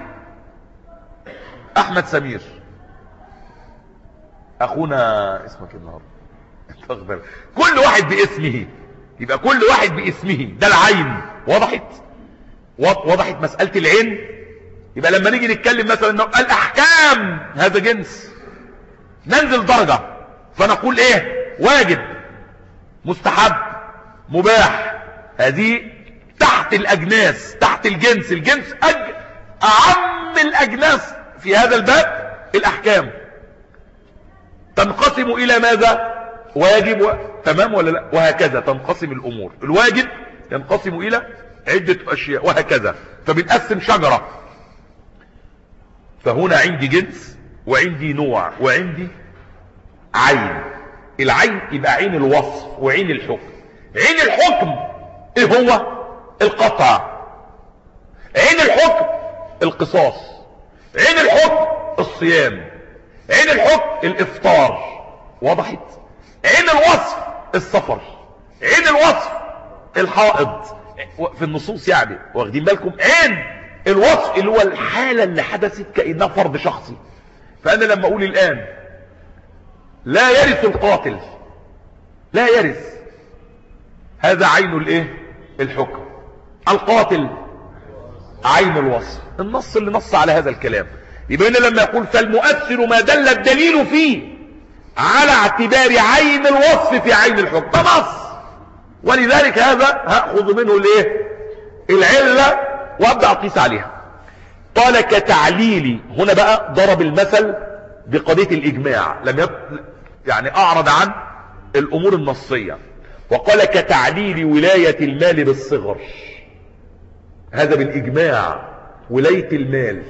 احمد سمير، اخونا اسمك النهارده كل واحد باسمه، يبقى كل واحد باسمه، ده العين. وضحت وضحت مسألة العين. يبقى لما نيجي نتكلم مثلا انه الاحكام هذا جنس، ننزل درجة فنقول ايه؟ واجب، مستحب، مباح. هذه تحت الاجناس، تحت الجنس. الجنس أج... اعم الاجناس في هذا الباب الاحكام. تنقسم الى ماذا؟ واجب و... تمام ولا لا؟ وهكذا تنقسم الامور. الواجب ينقسم الى عدة اشياء وهكذا. فبنقسم شجرة، فهنا عندي جنس وعندي نوع وعندي عين. العين يبقى عين الوصف وعين الحكم. عين الحكم ايه هو؟ القطع. عين الحكم القصاص. عين الحكم الصيام. عين الحكم الافطار. وضحت؟ عين الوصف السفر. عين الوصف الحائض في النصوص يعني، واخدين بالكم؟ عين الوصف اللي هو الحالة اللي حدثت كأنها فرض شخصي. فأنا لما أقول الآن لا يرث القاتل، لا يرث، هذا عين الايه؟ الحكم. القاتل عين الوصف، النص اللي نص على هذا الكلام. يبقى هنا لما يقول فالمؤثر ما دل الدليل فيه على اعتبار عين الوصف في عين الحكم، ده نص. ولذلك هذا هاخذ منه الايه؟ العله وابدا اقيس عليها. قال كتعليل، هنا بقى ضرب المثل بقضيه الاجماع، لم يب... يعني اعرض عن الامور النصيه. وقال كتعليل ولايه المال بالصغر، هذا بالاجماع. ولايه المال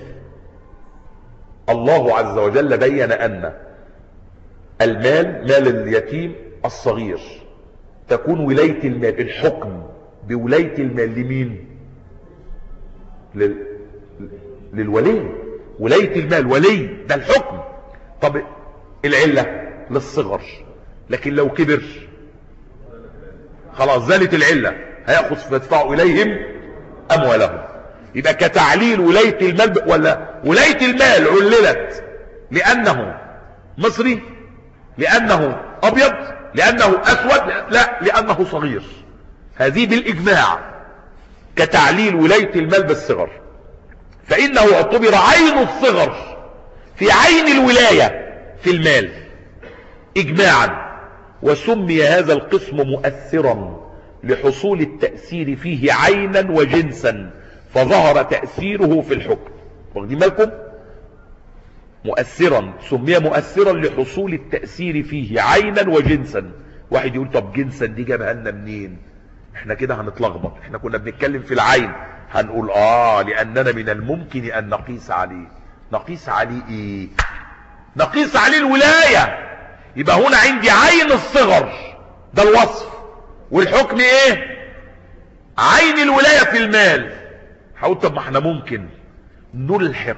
الله عز وجل بين ان المال، مال اليتيم الصغير، تكون ولايه المال، الحكم بولايه المال لمين؟ لل... للولي. ولايه المال ولي، ده الحكم. طب العله للصغر، لكن لو كبر خلاص زالت العله، هياخذ فيدفع اليهم اموالهم. يبقى كتعليل ولايه المال، ولا ولايه المال عللت لانه مصري، لانه ابيض، لانه اسود، لا، لانه صغير. هذه بالاجماع كتعليل ولايه المال بالصغر. فانه اعتبر عين الصغر في عين الولايه في المال اجماعا، وسمي هذا القسم مؤثرا لحصول التأثير فيه عينا وجنسا، فظهر تأثيره في الحكم. واخدين بالكم؟ مؤثرا، سمي مؤثرا لحصول التأثير فيه عينا وجنسا. واحد يقول طب جنسا دي جابها لنا منين؟ احنا كده هنتلخبط، احنا كنا بنتكلم في العين، هنقول اه لاننا من الممكن ان نقيس عليه. نقيس عليه ايه؟ نقيس عليه الولاية. يبقى هنا عندي عين الصغر، ده الوصف، والحكم ايه؟ عين الولاية في المال. هقول طب ما احنا ممكن نلحق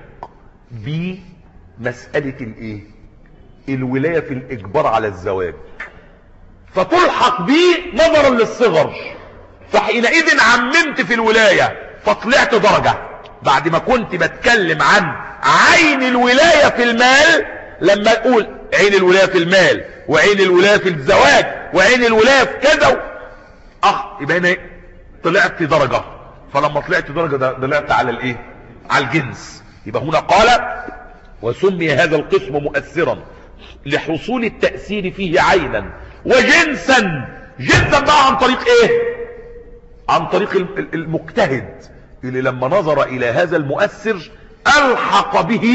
بمسألة الايه؟ الولاية في الاجبار على الزواج، فتلحق به نظرا للصغر، فحينئذ عممت في الولاية، فطلعت درجة. بعد ما كنت بتكلم عن عين الولاية في المال، لما اقول عين الولاية في المال وعين الولاية في الزواج وعين الولاية في كذا، اه يبقى هنا طلعت درجة. فلما طلعت درجة طلعت على الايه؟ على الجنس. يبقى هنا قال وسمي هذا القسم مؤثرا لحصول التأثير فيه عينا وجنسا. جنسا بقى عن طريق ايه؟ عن طريق المجتهد اللي لما نظر الى هذا المؤثر الحق به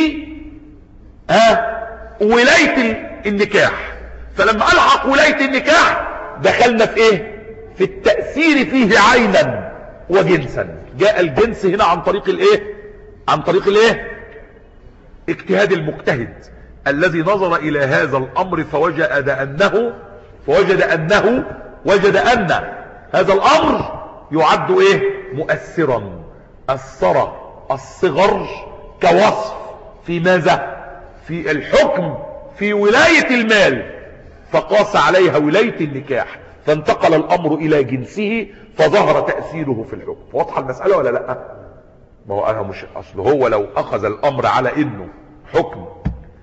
ها ولاية النكاح. فلما الحق ولاية النكاح دخلنا في ايه؟ في التأثير فيه عينا وجنسا. جاء الجنس هنا عن طريق الايه؟ عن طريق الايه؟ اجتهاد المجتهد الذي نظر الى هذا الامر فوجد انه فوجد انه وجد ان هذا الامر يعد ايه؟ مؤثرا. اثر الصغر كوصف في ماذا؟ في الحكم في ولاية المال، فقاس عليها ولاية النكاح، فانتقل الامر الى جنسه فظهر تأثيره في الحكم. واضحة المسألة ولا لا؟ ما هو انا مش اصل هو لو اخذ الامر على انه حكم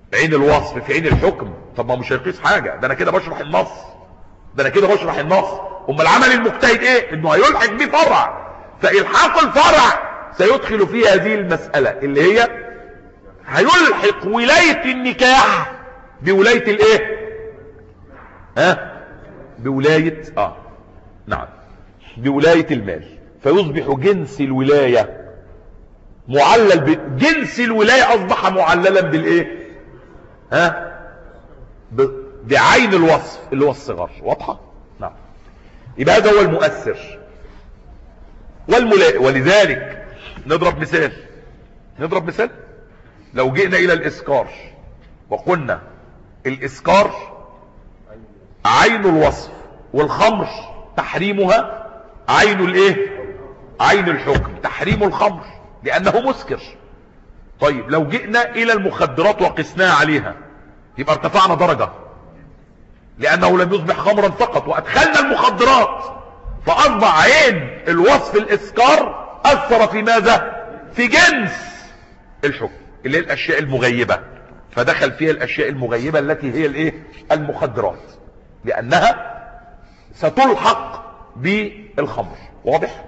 عين الوصف في عين الحكم، طب ما مش هيقيس حاجة، ده انا كده بشرح النص، ده انا كده بشرح النص. اما العمل المجتهد ايه؟ انه هيلحق بيه فرع، فالحاق الفرع سيدخل فيه هذه المسألة اللي هي هيلحق ولاية النكاح بولاية الايه؟ ها؟ بولاية اه نعم بولاية المال، فيصبح جنس الولاية معلل ب... جنس الولاية اصبح معللا بالايه؟ ها؟ ب... بعين الوصف اللي هو الصغر. واضحة؟ نعم. يبقى هذا هو المؤثر والملا... ولذلك نضرب مثال نضرب مثال لو جئنا الى الاسكار وقلنا الاسكار عين الوصف، والخمر تحريمها عين الايه؟ عين الحكم، تحريم الخمر لانه مسكر. طيب لو جئنا الى المخدرات وقسناها عليها يبقى ارتفعنا درجة، لانه لم يصبح خمرا فقط وادخلنا المخدرات، فاصبح عين الوصف الاسكار اثر في ماذا؟ في جنس الحكم اللي هي الاشياء المغيبة، فدخل فيها الاشياء المغيبة التي هي الايه؟ المخدرات، لانها ستلحق بالخمر. واضح؟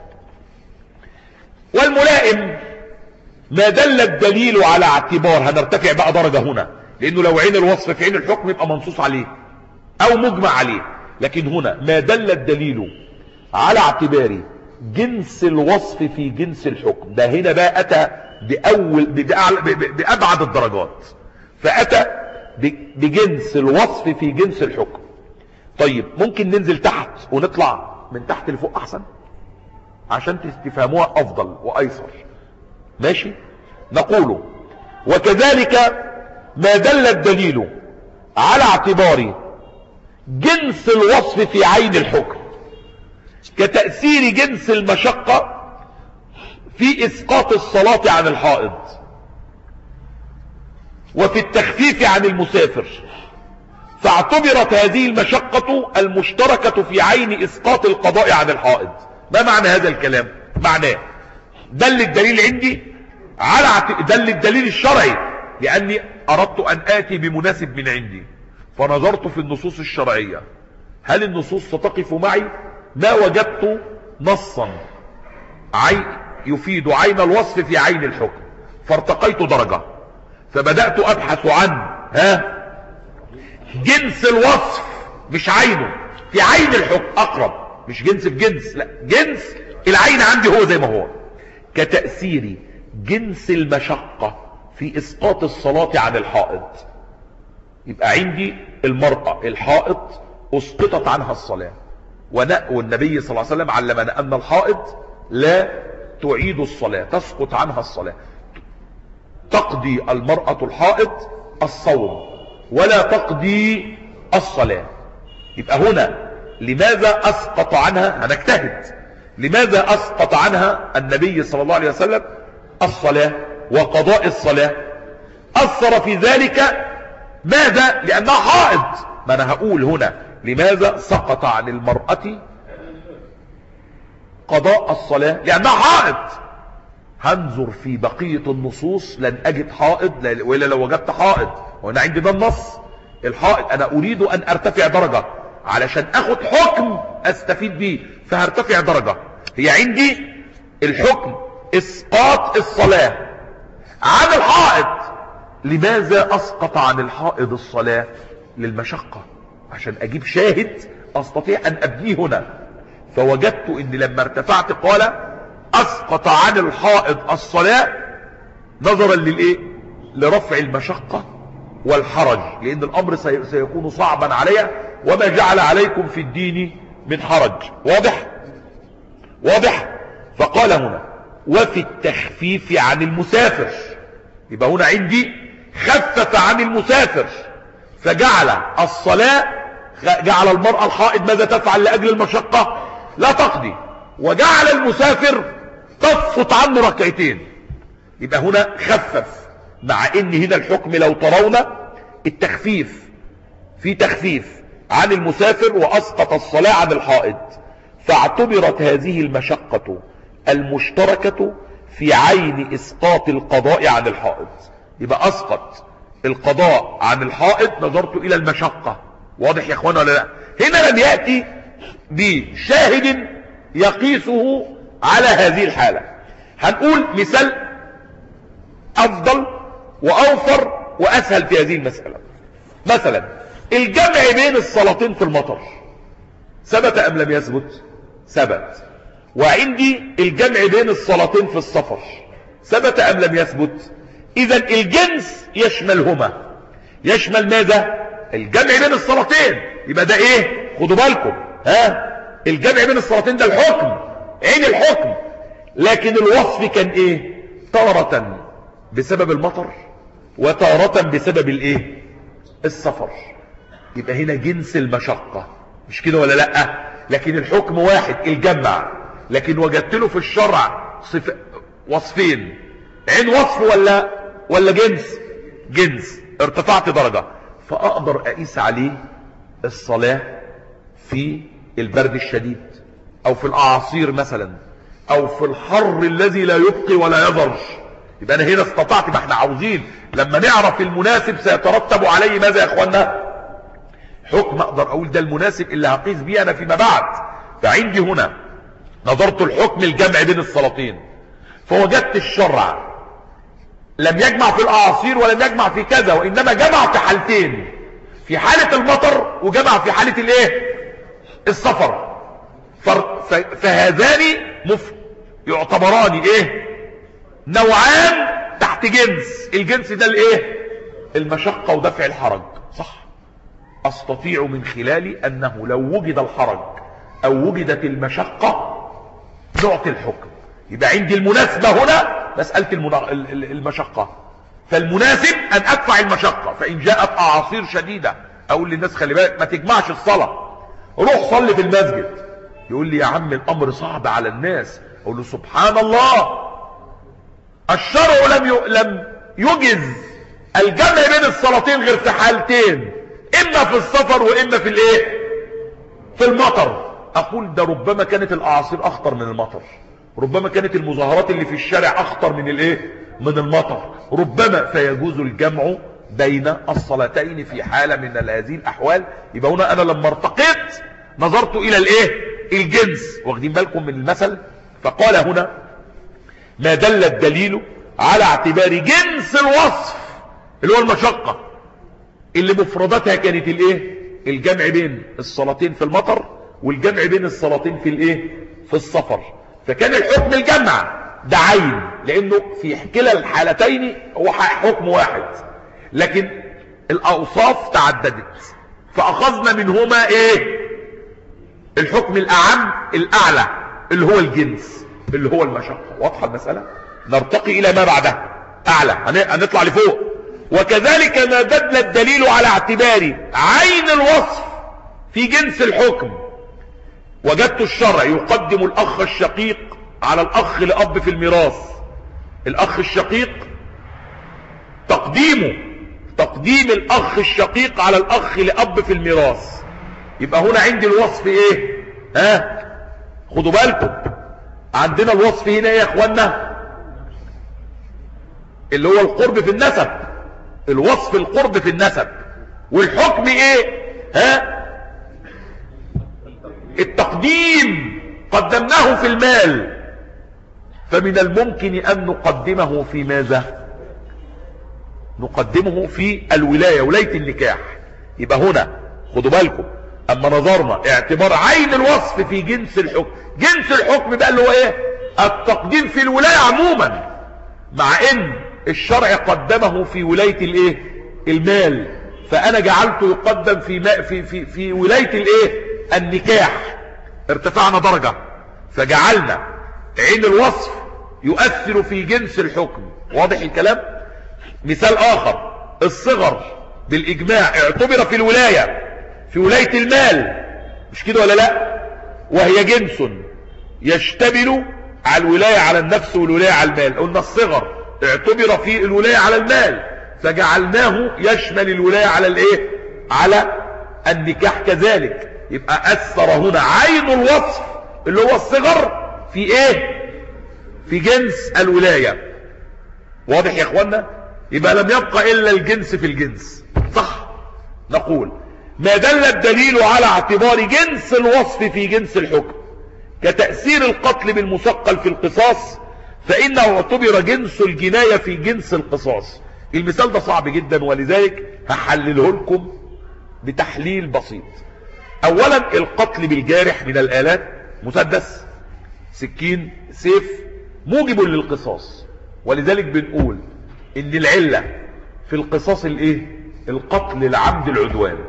والملائم ما دل الدليل على اعتبار، هنرتفع بقى درجة هنا، لانه لو عين الوصف في عين الحكم يبقى منصوص عليه او مجمع عليه، لكن هنا ما دل الدليل على اعتبار جنس الوصف في جنس الحكم، ده هنا بقى اتى باول بابعد الدرجات، فاتى بجنس الوصف في جنس الحكم. طيب ممكن ننزل تحت ونطلع من تحت لفوق احسن عشان تفهموها افضل وايسر. ماشي؟ نقول وكذلك ما دل الدليل على اعتبار جنس الوصف في عين الحكم كتأثير جنس المشقة في اسقاط الصلاة عن الحائض، وفي التخفيف عن المسافر، فاعتبرت هذه المشقة المشتركة في عين اسقاط القضاء عن الحائض. ما معنى هذا الكلام؟ معناه دل الدليل عندي على دل الدليل الشرعي، لاني اردت ان اتي بمناسب من عندي، فنظرت في النصوص الشرعية هل النصوص ستقف معي؟ ما وجدت نصا عين يفيد عين الوصف في عين الحكم، فارتقيت درجة، فبدأت ابحث عن ها جنس الوصف مش عينه في عين الحكم، اقرب مش جنس في جنس، لا جنس العين عندي هو زي ما هو، كتأثير جنس المشقة في اسقاط الصلاة عن الحائض. يبقى عندي المرأة الحائض اسقطت عنها الصلاة، والنبي صلى الله عليه وسلم علمنا ان الحائض لا تعيد الصلاة، تسقط عنها الصلاة، تقضي المرأة الحائض الصوم ولا تقضي الصلاة. يبقى هنا لماذا اسقط عنها؟ هنجتهد لماذا اسقط عنها النبي صلى الله عليه وسلم الصلاة وقضاء الصلاة؟ اثر في ذلك ماذا؟ لانها حائض. ما انا هقول هنا لماذا سقط عن المرأة قضاء الصلاة؟ لانها حائض. هنظر في بقية النصوص لن اجد حائض، وإلا لو وجدت حائض، وانا عندي ده النص الحائض انا اريد ان ارتفع درجة علشان اخد حكم استفيد بيه، فهرتفع درجة. هي عندي الحكم اسقاط الصلاة عن الحائض، لماذا اسقط عن الحائض الصلاة؟ للمشقة، عشان اجيب شاهد استطيع ان ابنيه هنا. فوجدت ان لما ارتفعت قال اسقط عن الحائض الصلاة نظرا للايه؟ لرفع المشقة والحرج، لان الامر سيكون صعبا عليها، وما جعل عليكم في الدين من حرج. واضح؟ واضح؟ فقال هنا وفي التخفيف عن المسافر، يبقى هنا عندي خفف عن المسافر، فجعل الصلاة، جعل المرأة الحائض ماذا تفعل لأجل المشقة؟ لا تقضي، وجعل المسافر تسقط عنه ركعتين. يبقى هنا خفف، مع ان هنا الحكم لو ترون التخفيف، في تخفيف عن المسافر واسقط الصلاة عن الحائض، فاعتبرت هذه المشقة المشتركة في عين اسقاط القضاء عن الحائض. يبقى اسقط القضاء عن الحائط نظرت الى المشقة. واضح يا اخوانا ولا لا؟ هنا لم يأتي بشاهد يقيسه على هذه الحالة. هنقول مثال افضل واوفر واسهل في هذه المسألة. مثلا الجمع بين الصلاتين في المطر ثبت ام لم يثبت؟ ثبت. وعندي الجمع بين الصلاتين في السفر ثبت ام لم يثبت؟ اذا الجنس يشملهما. يشمل ماذا؟ الجمع بين الصلاتين. يبقى ده ايه؟ خدوا بالكم، ها الجمع بين الصلاتين ده الحكم، عين الحكم. لكن الوصف كان ايه؟ تارة بسبب المطر وتارة بسبب الايه؟ السفر. يبقى هنا جنس المشقة، مش كده ولا لا؟ لكن الحكم واحد الجمع، لكن وجدت له في الشرع صف... وصفين، عين وصف ولا ولا جنس؟ جنس. ارتفعت درجة، فاقدر اقيس عليه الصلاة في البرد الشديد او في الاعاصير مثلا او في الحر الذي لا يبقي ولا يضر. يبقى انا هنا استطعت. ما احنا عاوزين لما نعرف المناسب سيترتب عليه ماذا يا اخوانا؟ حكم اقدر اقول ده المناسب اللي هقيس بيه انا فيما بعد. فعندي هنا نظرت الحكم الجمع بين الصلاتين، فوجدت الشرع لم يجمع في الاعاصير ولم يجمع في كذا، وانما جمع في حالتين، في حالة المطر وجمع في حالة الايه؟ السفر. فهذان مف... يعتبران ايه؟ نوعان تحت جنس. الجنس ده الايه؟ المشقة ودفع الحرج. صح؟ استطيع من خلال انه لو وجد الحرج او وجدت المشقة نعطي الحكم. يبقى عندي المناسبة هنا مسألة المنا... المشقة، فالمناسب ان ادفع المشقة. فان جاءت اعاصير شديدة اقول للناس خلي بالك ما تجمعش الصلاة، روح صلي في المسجد. يقول لي يا عم الامر صعب على الناس. اقول له سبحان الله، الشرع لم ي... لم يجز الجمع بين الصلاتين غير في حالتين، اما في السفر واما في الايه؟ في المطر. اقول ده ربما كانت الاعاصير اخطر من المطر، ربما كانت المظاهرات اللي في الشارع اخطر من الايه؟ من المطر. ربما فيجوز الجمع بين الصلاتين في حالة من هذه الاحوال. يبقى هنا انا لما ارتقيت نظرت الى الايه؟ الجنس. واخدين بالكم من المثل؟ فقال هنا ما دل الدليل على اعتبار جنس الوصف اللي هو المشقة اللي مفرداتها كانت الايه؟ الجمع بين الصلاتين في المطر والجمع بين الصلاتين في الايه؟ في السفر. فكان الحكم الجمع ده عين، لانه في كلا الحالتين هو حكم واحد، لكن الاوصاف تعددت فاخذنا منهما ايه؟ الحكم الاعم الاعلى اللي هو الجنس اللي هو المشقة. واضحة المسألة؟ نرتقي الى ما بعدها اعلى، هنطلع لفوق. وكذلك ما دل الدليل على اعتبار عين الوصف في جنس الحكم. وجدت الشرع يقدم الاخ الشقيق على الاخ لاب في الميراث. الاخ الشقيق تقديمه تقديم الاخ الشقيق على الاخ لاب في الميراث. يبقى هنا عندي الوصف ايه؟ ها خدوا بالكم، عندنا الوصف هنا ايه يا اخوانا؟ اللي هو القرب في النسب. الوصف القرب في النسب. والحكم ايه؟ ها التقديم قدمناه في المال، فمن الممكن ان نقدمه في ماذا؟ نقدمه في الولاية، ولاية النكاح. يبقى هنا خدوا بالكم اما نظرنا اعتبار عين الوصف في جنس الحكم. جنس الحكم بقى اللي هو ايه؟ التقديم في الولاية عموما، مع ان الشرع قدمه في ولاية الايه؟ المال، فانا جعلته يقدم في ما في في في ولاية الايه؟ النكاح. ارتفعنا درجة فجعلنا عين الوصف يؤثر في جنس الحكم. واضح الكلام؟ مثال اخر، الصغر بالاجماع اعتبر في الولاية في ولاية المال، مش كده ولا لا؟ وهي جنس يشتمل على الولاية على النفس والولاية على المال. قلنا الصغر اعتبر في الولاية على المال فجعلناه يشمل الولاية على الايه؟ على النكاح كذلك. يبقى اثر هنا عين الوصف اللي هو الصغر في ايه؟ في جنس الولاية. واضح يا اخوانا؟ يبقى لم يبقى الا الجنس في الجنس، صح؟ نقول ما دل الدليل على اعتبار جنس الوصف في جنس الحكم كتأثير القتل بالمثقل في القصاص فإنه اعتبر جنس الجناية في جنس القصاص. المثال ده صعب جدا، ولذلك هحلله لكم بتحليل بسيط. اولا القتل بالجارح من الآلات، مسدس، سكين، سيف، موجب للقصاص، ولذلك بنقول ان العلة في القصاص الايه؟ القتل العمد العدوان،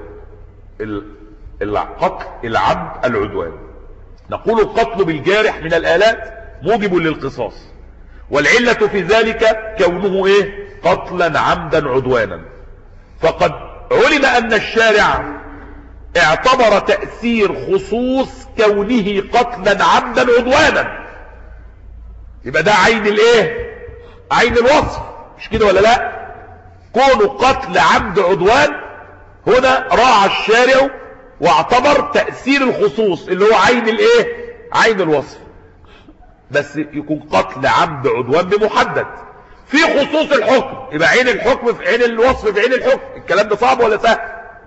القتل العمد العدوان. نقول القتل بالجارح من الآلات موجب للقصاص، والعلة في ذلك كونه ايه؟ قتلا عمدا عدوانا. فقد علم ان الشارع اعتبر تأثير خصوص كونه قتلا عمدا عدوانا، يبقى ده عين الايه؟ عين الوصف، مش كده ولا لا؟ كونه قتل عمد عدوان هنا راعى الشارع واعتبر تأثير الخصوص اللي هو عين الايه؟ عين الوصف، بس يكون قتل عمد عدوان بمحدد في خصوص الحكم، يبقى عين الحكم في عين الوصف في عين الحكم. الكلام ده صعب ولا سهل؟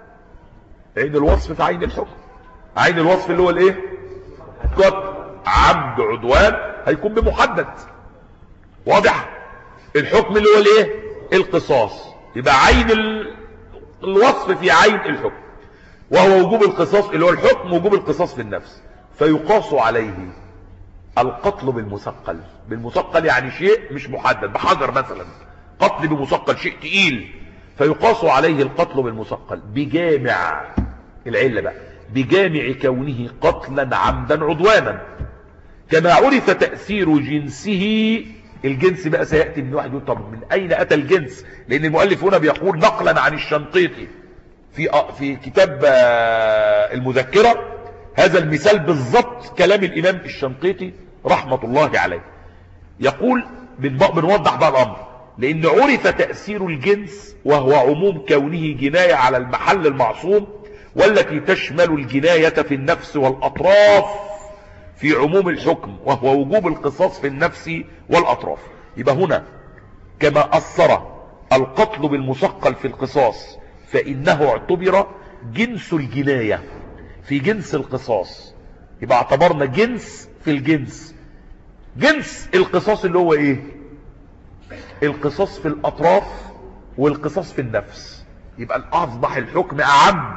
عين الوصف في عين الحكم، عين الوصف اللي هو الايه؟ قتل عمد عدوان هيكون بمحدد، واضح؟ الحكم اللي هو الايه؟ القصاص، يبقى عين الوصف في عين الحكم، وهو وجوب القصاص اللي هو الحكم، وجوب القصاص في النفس. فيقاس عليه القتل بالمثقل. بالمثقل يعني شيء مش محدد، بحجر مثلا، قتل بمثقل شيء تقيل، فيقاس عليه القتل بالمثقل بجامع العلة بقى، بجامع كونه قتلا عمدا عدوانا، كما عرف تأثير جنسه. الجنس بقى سيأتي من واحد يقول طب من اين اتى الجنس؟ لان المؤلف هنا بيقول نقلا عن الشنقيطي في في كتاب المذكرة، هذا المثال بالضبط كلام الامام الشنقيطي رحمة الله عليه. يقول بنوضح بقى الامر، لان عرف تأثير الجنس وهو عموم كونه جناية على المحل المعصوم، والتي تشمل الجناية في النفس والاطراف في عموم الحكم، وهو وجوب القصاص في النفس والاطراف. يبقى هنا كما اثر القتل بالمثقل في القصاص فانه اعتبر جنس الجناية في جنس القصاص، يبقى اعتبرنا جنس في الجنس. جنس القصاص اللي هو ايه؟ القصاص في الاطراف والقصاص في النفس، يبقى اصبح الحكم اعم.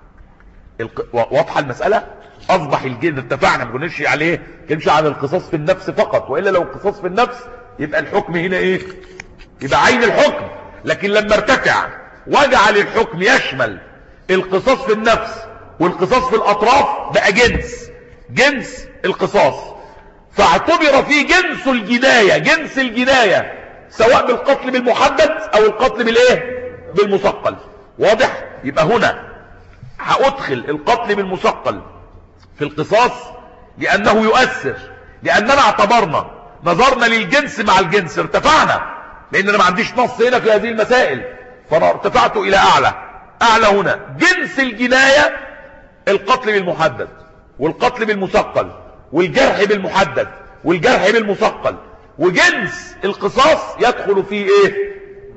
واضحه المساله؟ اصبح الجنس، اتفقنا ما كناش عليه كنمشي على القصاص في النفس فقط، والا لو القصاص في النفس يبقى الحكم هنا ايه؟ يبقى عين الحكم. لكن لما ارتفع وجعل الحكم يشمل القصاص في النفس والقصاص في الاطراف بقى جنس، جنس القصاص، فاعتبر فيه جنس الجناية، جنس الجناية سواء بالقتل بالمحدد او القتل بالايه؟ بالمثقل. واضح؟ يبقى هنا هادخل القتل بالمثقل في القصاص لانه يؤثر، لاننا اعتبرنا نظرنا للجنس مع الجنس، ارتفعنا، لان انا ما عنديش نص هنا في هذه المسائل، فانا ارتفعت الى اعلى. اعلى هنا جنس الجناية القتل بالمحدد والقتل بالمثقل والجرح بالمحدد والجرح بالمثقل، وجنس القصاص يدخل فيه ايه؟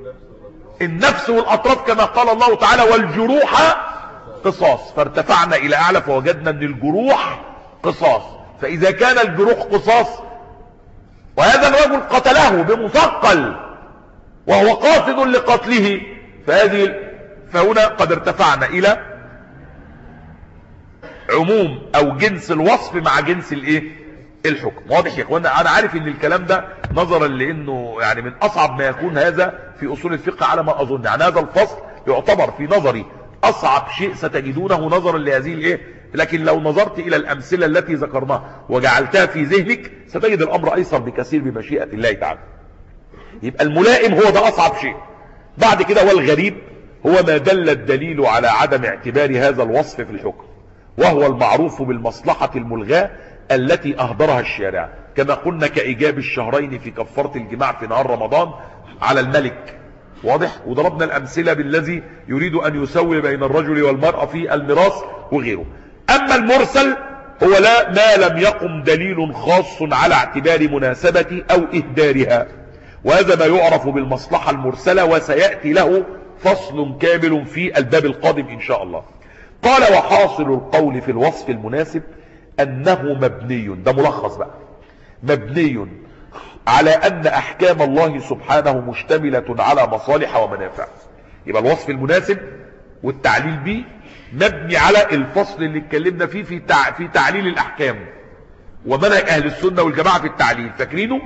النفس والاطراف، كما قال الله تعالى والجروح قصاص، فارتفعنا الى اعلى فوجدنا ان الجروح قصاص. فاذا كان الجروح قصاص وهذا الرجل قتله بمثقل وهو قاصد لقتله، فهذه فهنا قد ارتفعنا الى عموم او جنس الوصف مع جنس الايه؟ الحكم. واضح يا اخوانا؟ انا عارف ان الكلام ده نظرا لانه يعني من اصعب ما يكون هذا في اصول الفقه على ما اظن، يعني هذا الفصل يعتبر في نظري اصعب شيء ستجدونه نظرا لهذه الايه، لكن لو نظرت الى الامثله التي ذكرناها وجعلتها في ذهنك ستجد الامر ايسر بكثير بمشيئه الله تعالى. يبقى الملائم هو ده اصعب شيء. بعد كده والغريب هو ما دل الدليل على عدم اعتبار هذا الوصف في الحكم، وهو المعروف بالمصلحة الملغاة التي اهدرها الشارع، كما قلنا كإيجاب الشهرين في كفارة الجماع في نهار رمضان على الملك. واضح؟ وضربنا الامثلة بالذي يريد ان يسوي بين الرجل والمرأة في الميراث وغيره. اما المرسل هو لا ما لم يقم دليل خاص على اعتبار مناسبة او اهدارها، وهذا ما يعرف بالمصلحة المرسلة، وسيأتي له فصل كامل في الباب القادم إن شاء الله. قال وحاصل القول في الوصف المناسب أنه مبني، ده ملخص بقى، مبني على أن أحكام الله سبحانه مشتملة على مصالح ومنافع. يبقى الوصف المناسب والتعليل به مبني على الفصل اللي اتكلمنا فيه في تع... في تعليل الأحكام ومنهج أهل السنة والجماعة في التعليل، فاكرينه؟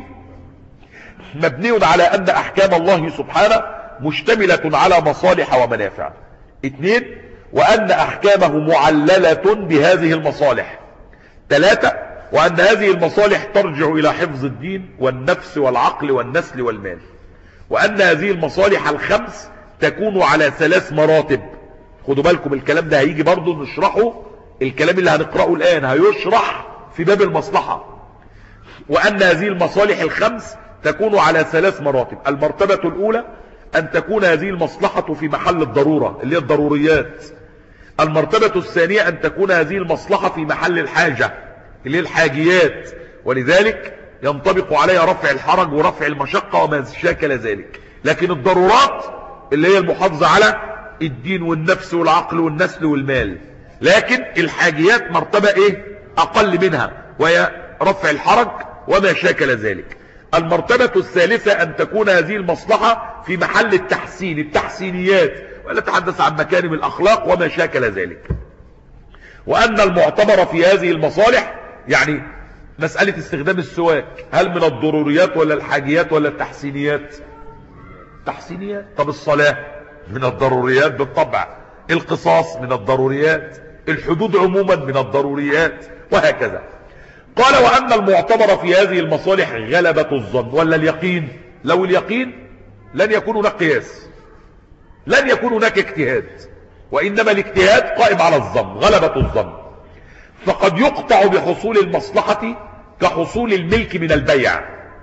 مبني على أن أحكام الله سبحانه مشتملة على مصالح ومنافع. اثنين، وأن أحكامه معللة بهذه المصالح. ثلاثة، وأن هذه المصالح ترجع إلى حفظ الدين والنفس والعقل والنسل والمال. وأن هذه المصالح الخمس تكون على ثلاث مراتب. خدوا بالكم الكلام ده هيجي برضو نشرحه، الكلام اللي هنقرأه الآن هيشرح في باب المصلحة. وأن هذه المصالح الخمس تكون على ثلاث مراتب. المرتبة الأولى أن تكون هذه المصلحة في محل الضرورة اللي هي الضروريات. المرتبة الثانية أن تكون هذه المصلحة في محل الحاجة اللي هي الحاجيات، ولذلك ينطبق عليها رفع الحرج ورفع المشقة وما شاكل ذلك. لكن الضرورات اللي هي المحافظة على الدين والنفس والعقل والنسل والمال. لكن الحاجيات مرتبة ايه اقل منها، وهي رفع الحرج وما شاكل ذلك. المرتبة الثالثة ان تكون هذه المصلحة في محل التحسين، التحسينيات، ولا تحدث عن مكارم الاخلاق وما شاكل ذلك. وان المعتبر في هذه المصالح، يعني مسألة استخدام السواك، هل من الضروريات ولا الحاجيات ولا التحسينيات؟ تحسينيات. طب الصلاة من الضروريات بالطبع، القصاص من الضروريات، الحدود عموما من الضروريات، وهكذا. قال وأن المعتبر في هذه المصالح غلبة الظن ولا اليقين. لو اليقين لن يكون هناك قياس، لن يكون هناك اجتهاد، وإنما الاجتهاد قائم على الظن، غلبة الظن. فقد يقطع بحصول المصلحة كحصول الملك من البيع.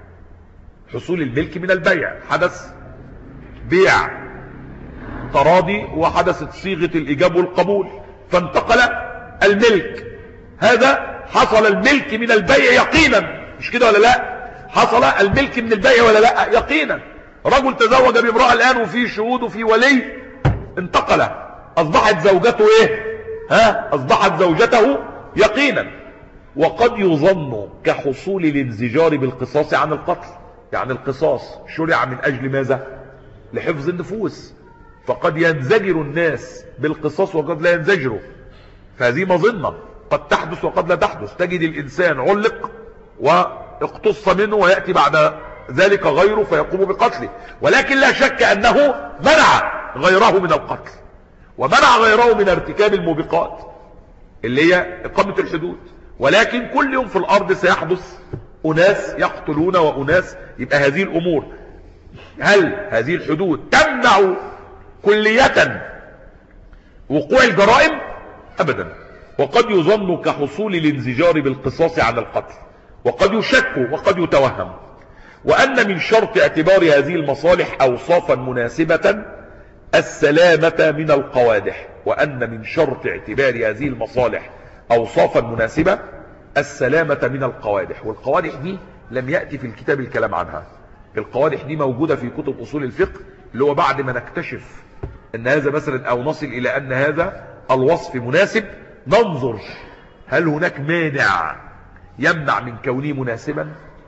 حصول الملك من البيع، حدث بيع تراضي وحدثت صيغة الإيجاب والقبول فانتقل الملك، هذا حصل الملك من البيع يقينا، مش كده ولا لا؟ حصل الملك من البيع ولا لا؟ يقينا. رجل تزوج بامرأة الآن وفي شهود وفي ولي، انتقل، أصبحت زوجته ايه؟ ها؟ أصبحت زوجته يقينا. وقد يظن كحصول الانزجار بالقصاص عن القتل، يعني القصاص شرع من أجل ماذا؟ لحفظ النفوس، فقد ينزجر الناس بالقصاص وقد لا ينزجروا، فهذه مظنة قد تحدث وقد لا تحدث. تجد الإنسان علق واقتص منه ويأتي بعد ذلك غيره فيقوم بقتله، ولكن لا شك أنه منع غيره من القتل ومنع غيره من ارتكاب الموبقات اللي هي إقامة الحدود. ولكن كل يوم في الأرض سيحدث أناس يقتلون وأناس، يبقى هذه الأمور، هل هذه الحدود تمنع كلية وقوع الجرائم؟ أبدا. وقد يظن كحصول الانزجار بالقصاص عن القتل، وقد يشك وقد يتوهم. وأن من شرط اعتبار هذه المصالح أوصافا مناسبة السلامة من القوادح. وأن من شرط اعتبار هذه المصالح أوصافا مناسبة السلامة من القوادح. والقوادح دي لم يأتي في الكتاب الكلام عنها، القوادح دي موجودة في كتب أصول الفقه، اللي هو بعد ما نكتشف أن هذا مثلا أو نصل إلى أن هذا الوصف مناسب، ننظر هل هناك مانع يمنع من كونه مناسبا.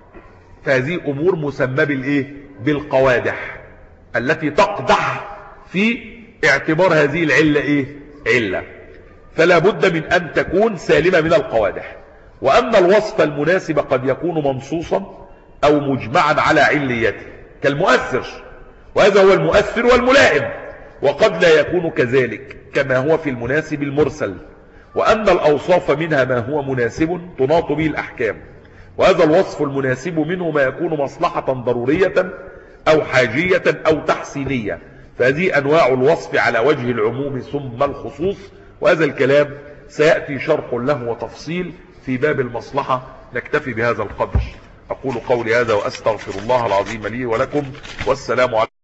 فهذه أمور مسمى بالإيه؟ بالقوادح التي تقدح في اعتبار هذه العلة إيه؟ علة. فلا بد من أن تكون سالمة من القوادح. وأن الوصف المناسب قد يكون منصوصا أو مجمعا على عليته كالمؤثر، وهذا هو المؤثر والملائم، وقد لا يكون كذلك كما هو في المناسب المرسل. وأن الأوصاف منها ما هو مناسب تناط به الأحكام، وهذا الوصف المناسب منه ما يكون مصلحة ضرورية أو حاجية أو تحسينية. فهذه أنواع الوصف على وجه العموم ثم الخصوص، وهذا الكلام سيأتي شرح له وتفصيل في باب المصلحة. نكتفي بهذا القدر. أقول قولي هذا وأستغفر الله العظيم لي ولكم، والسلام عليكم.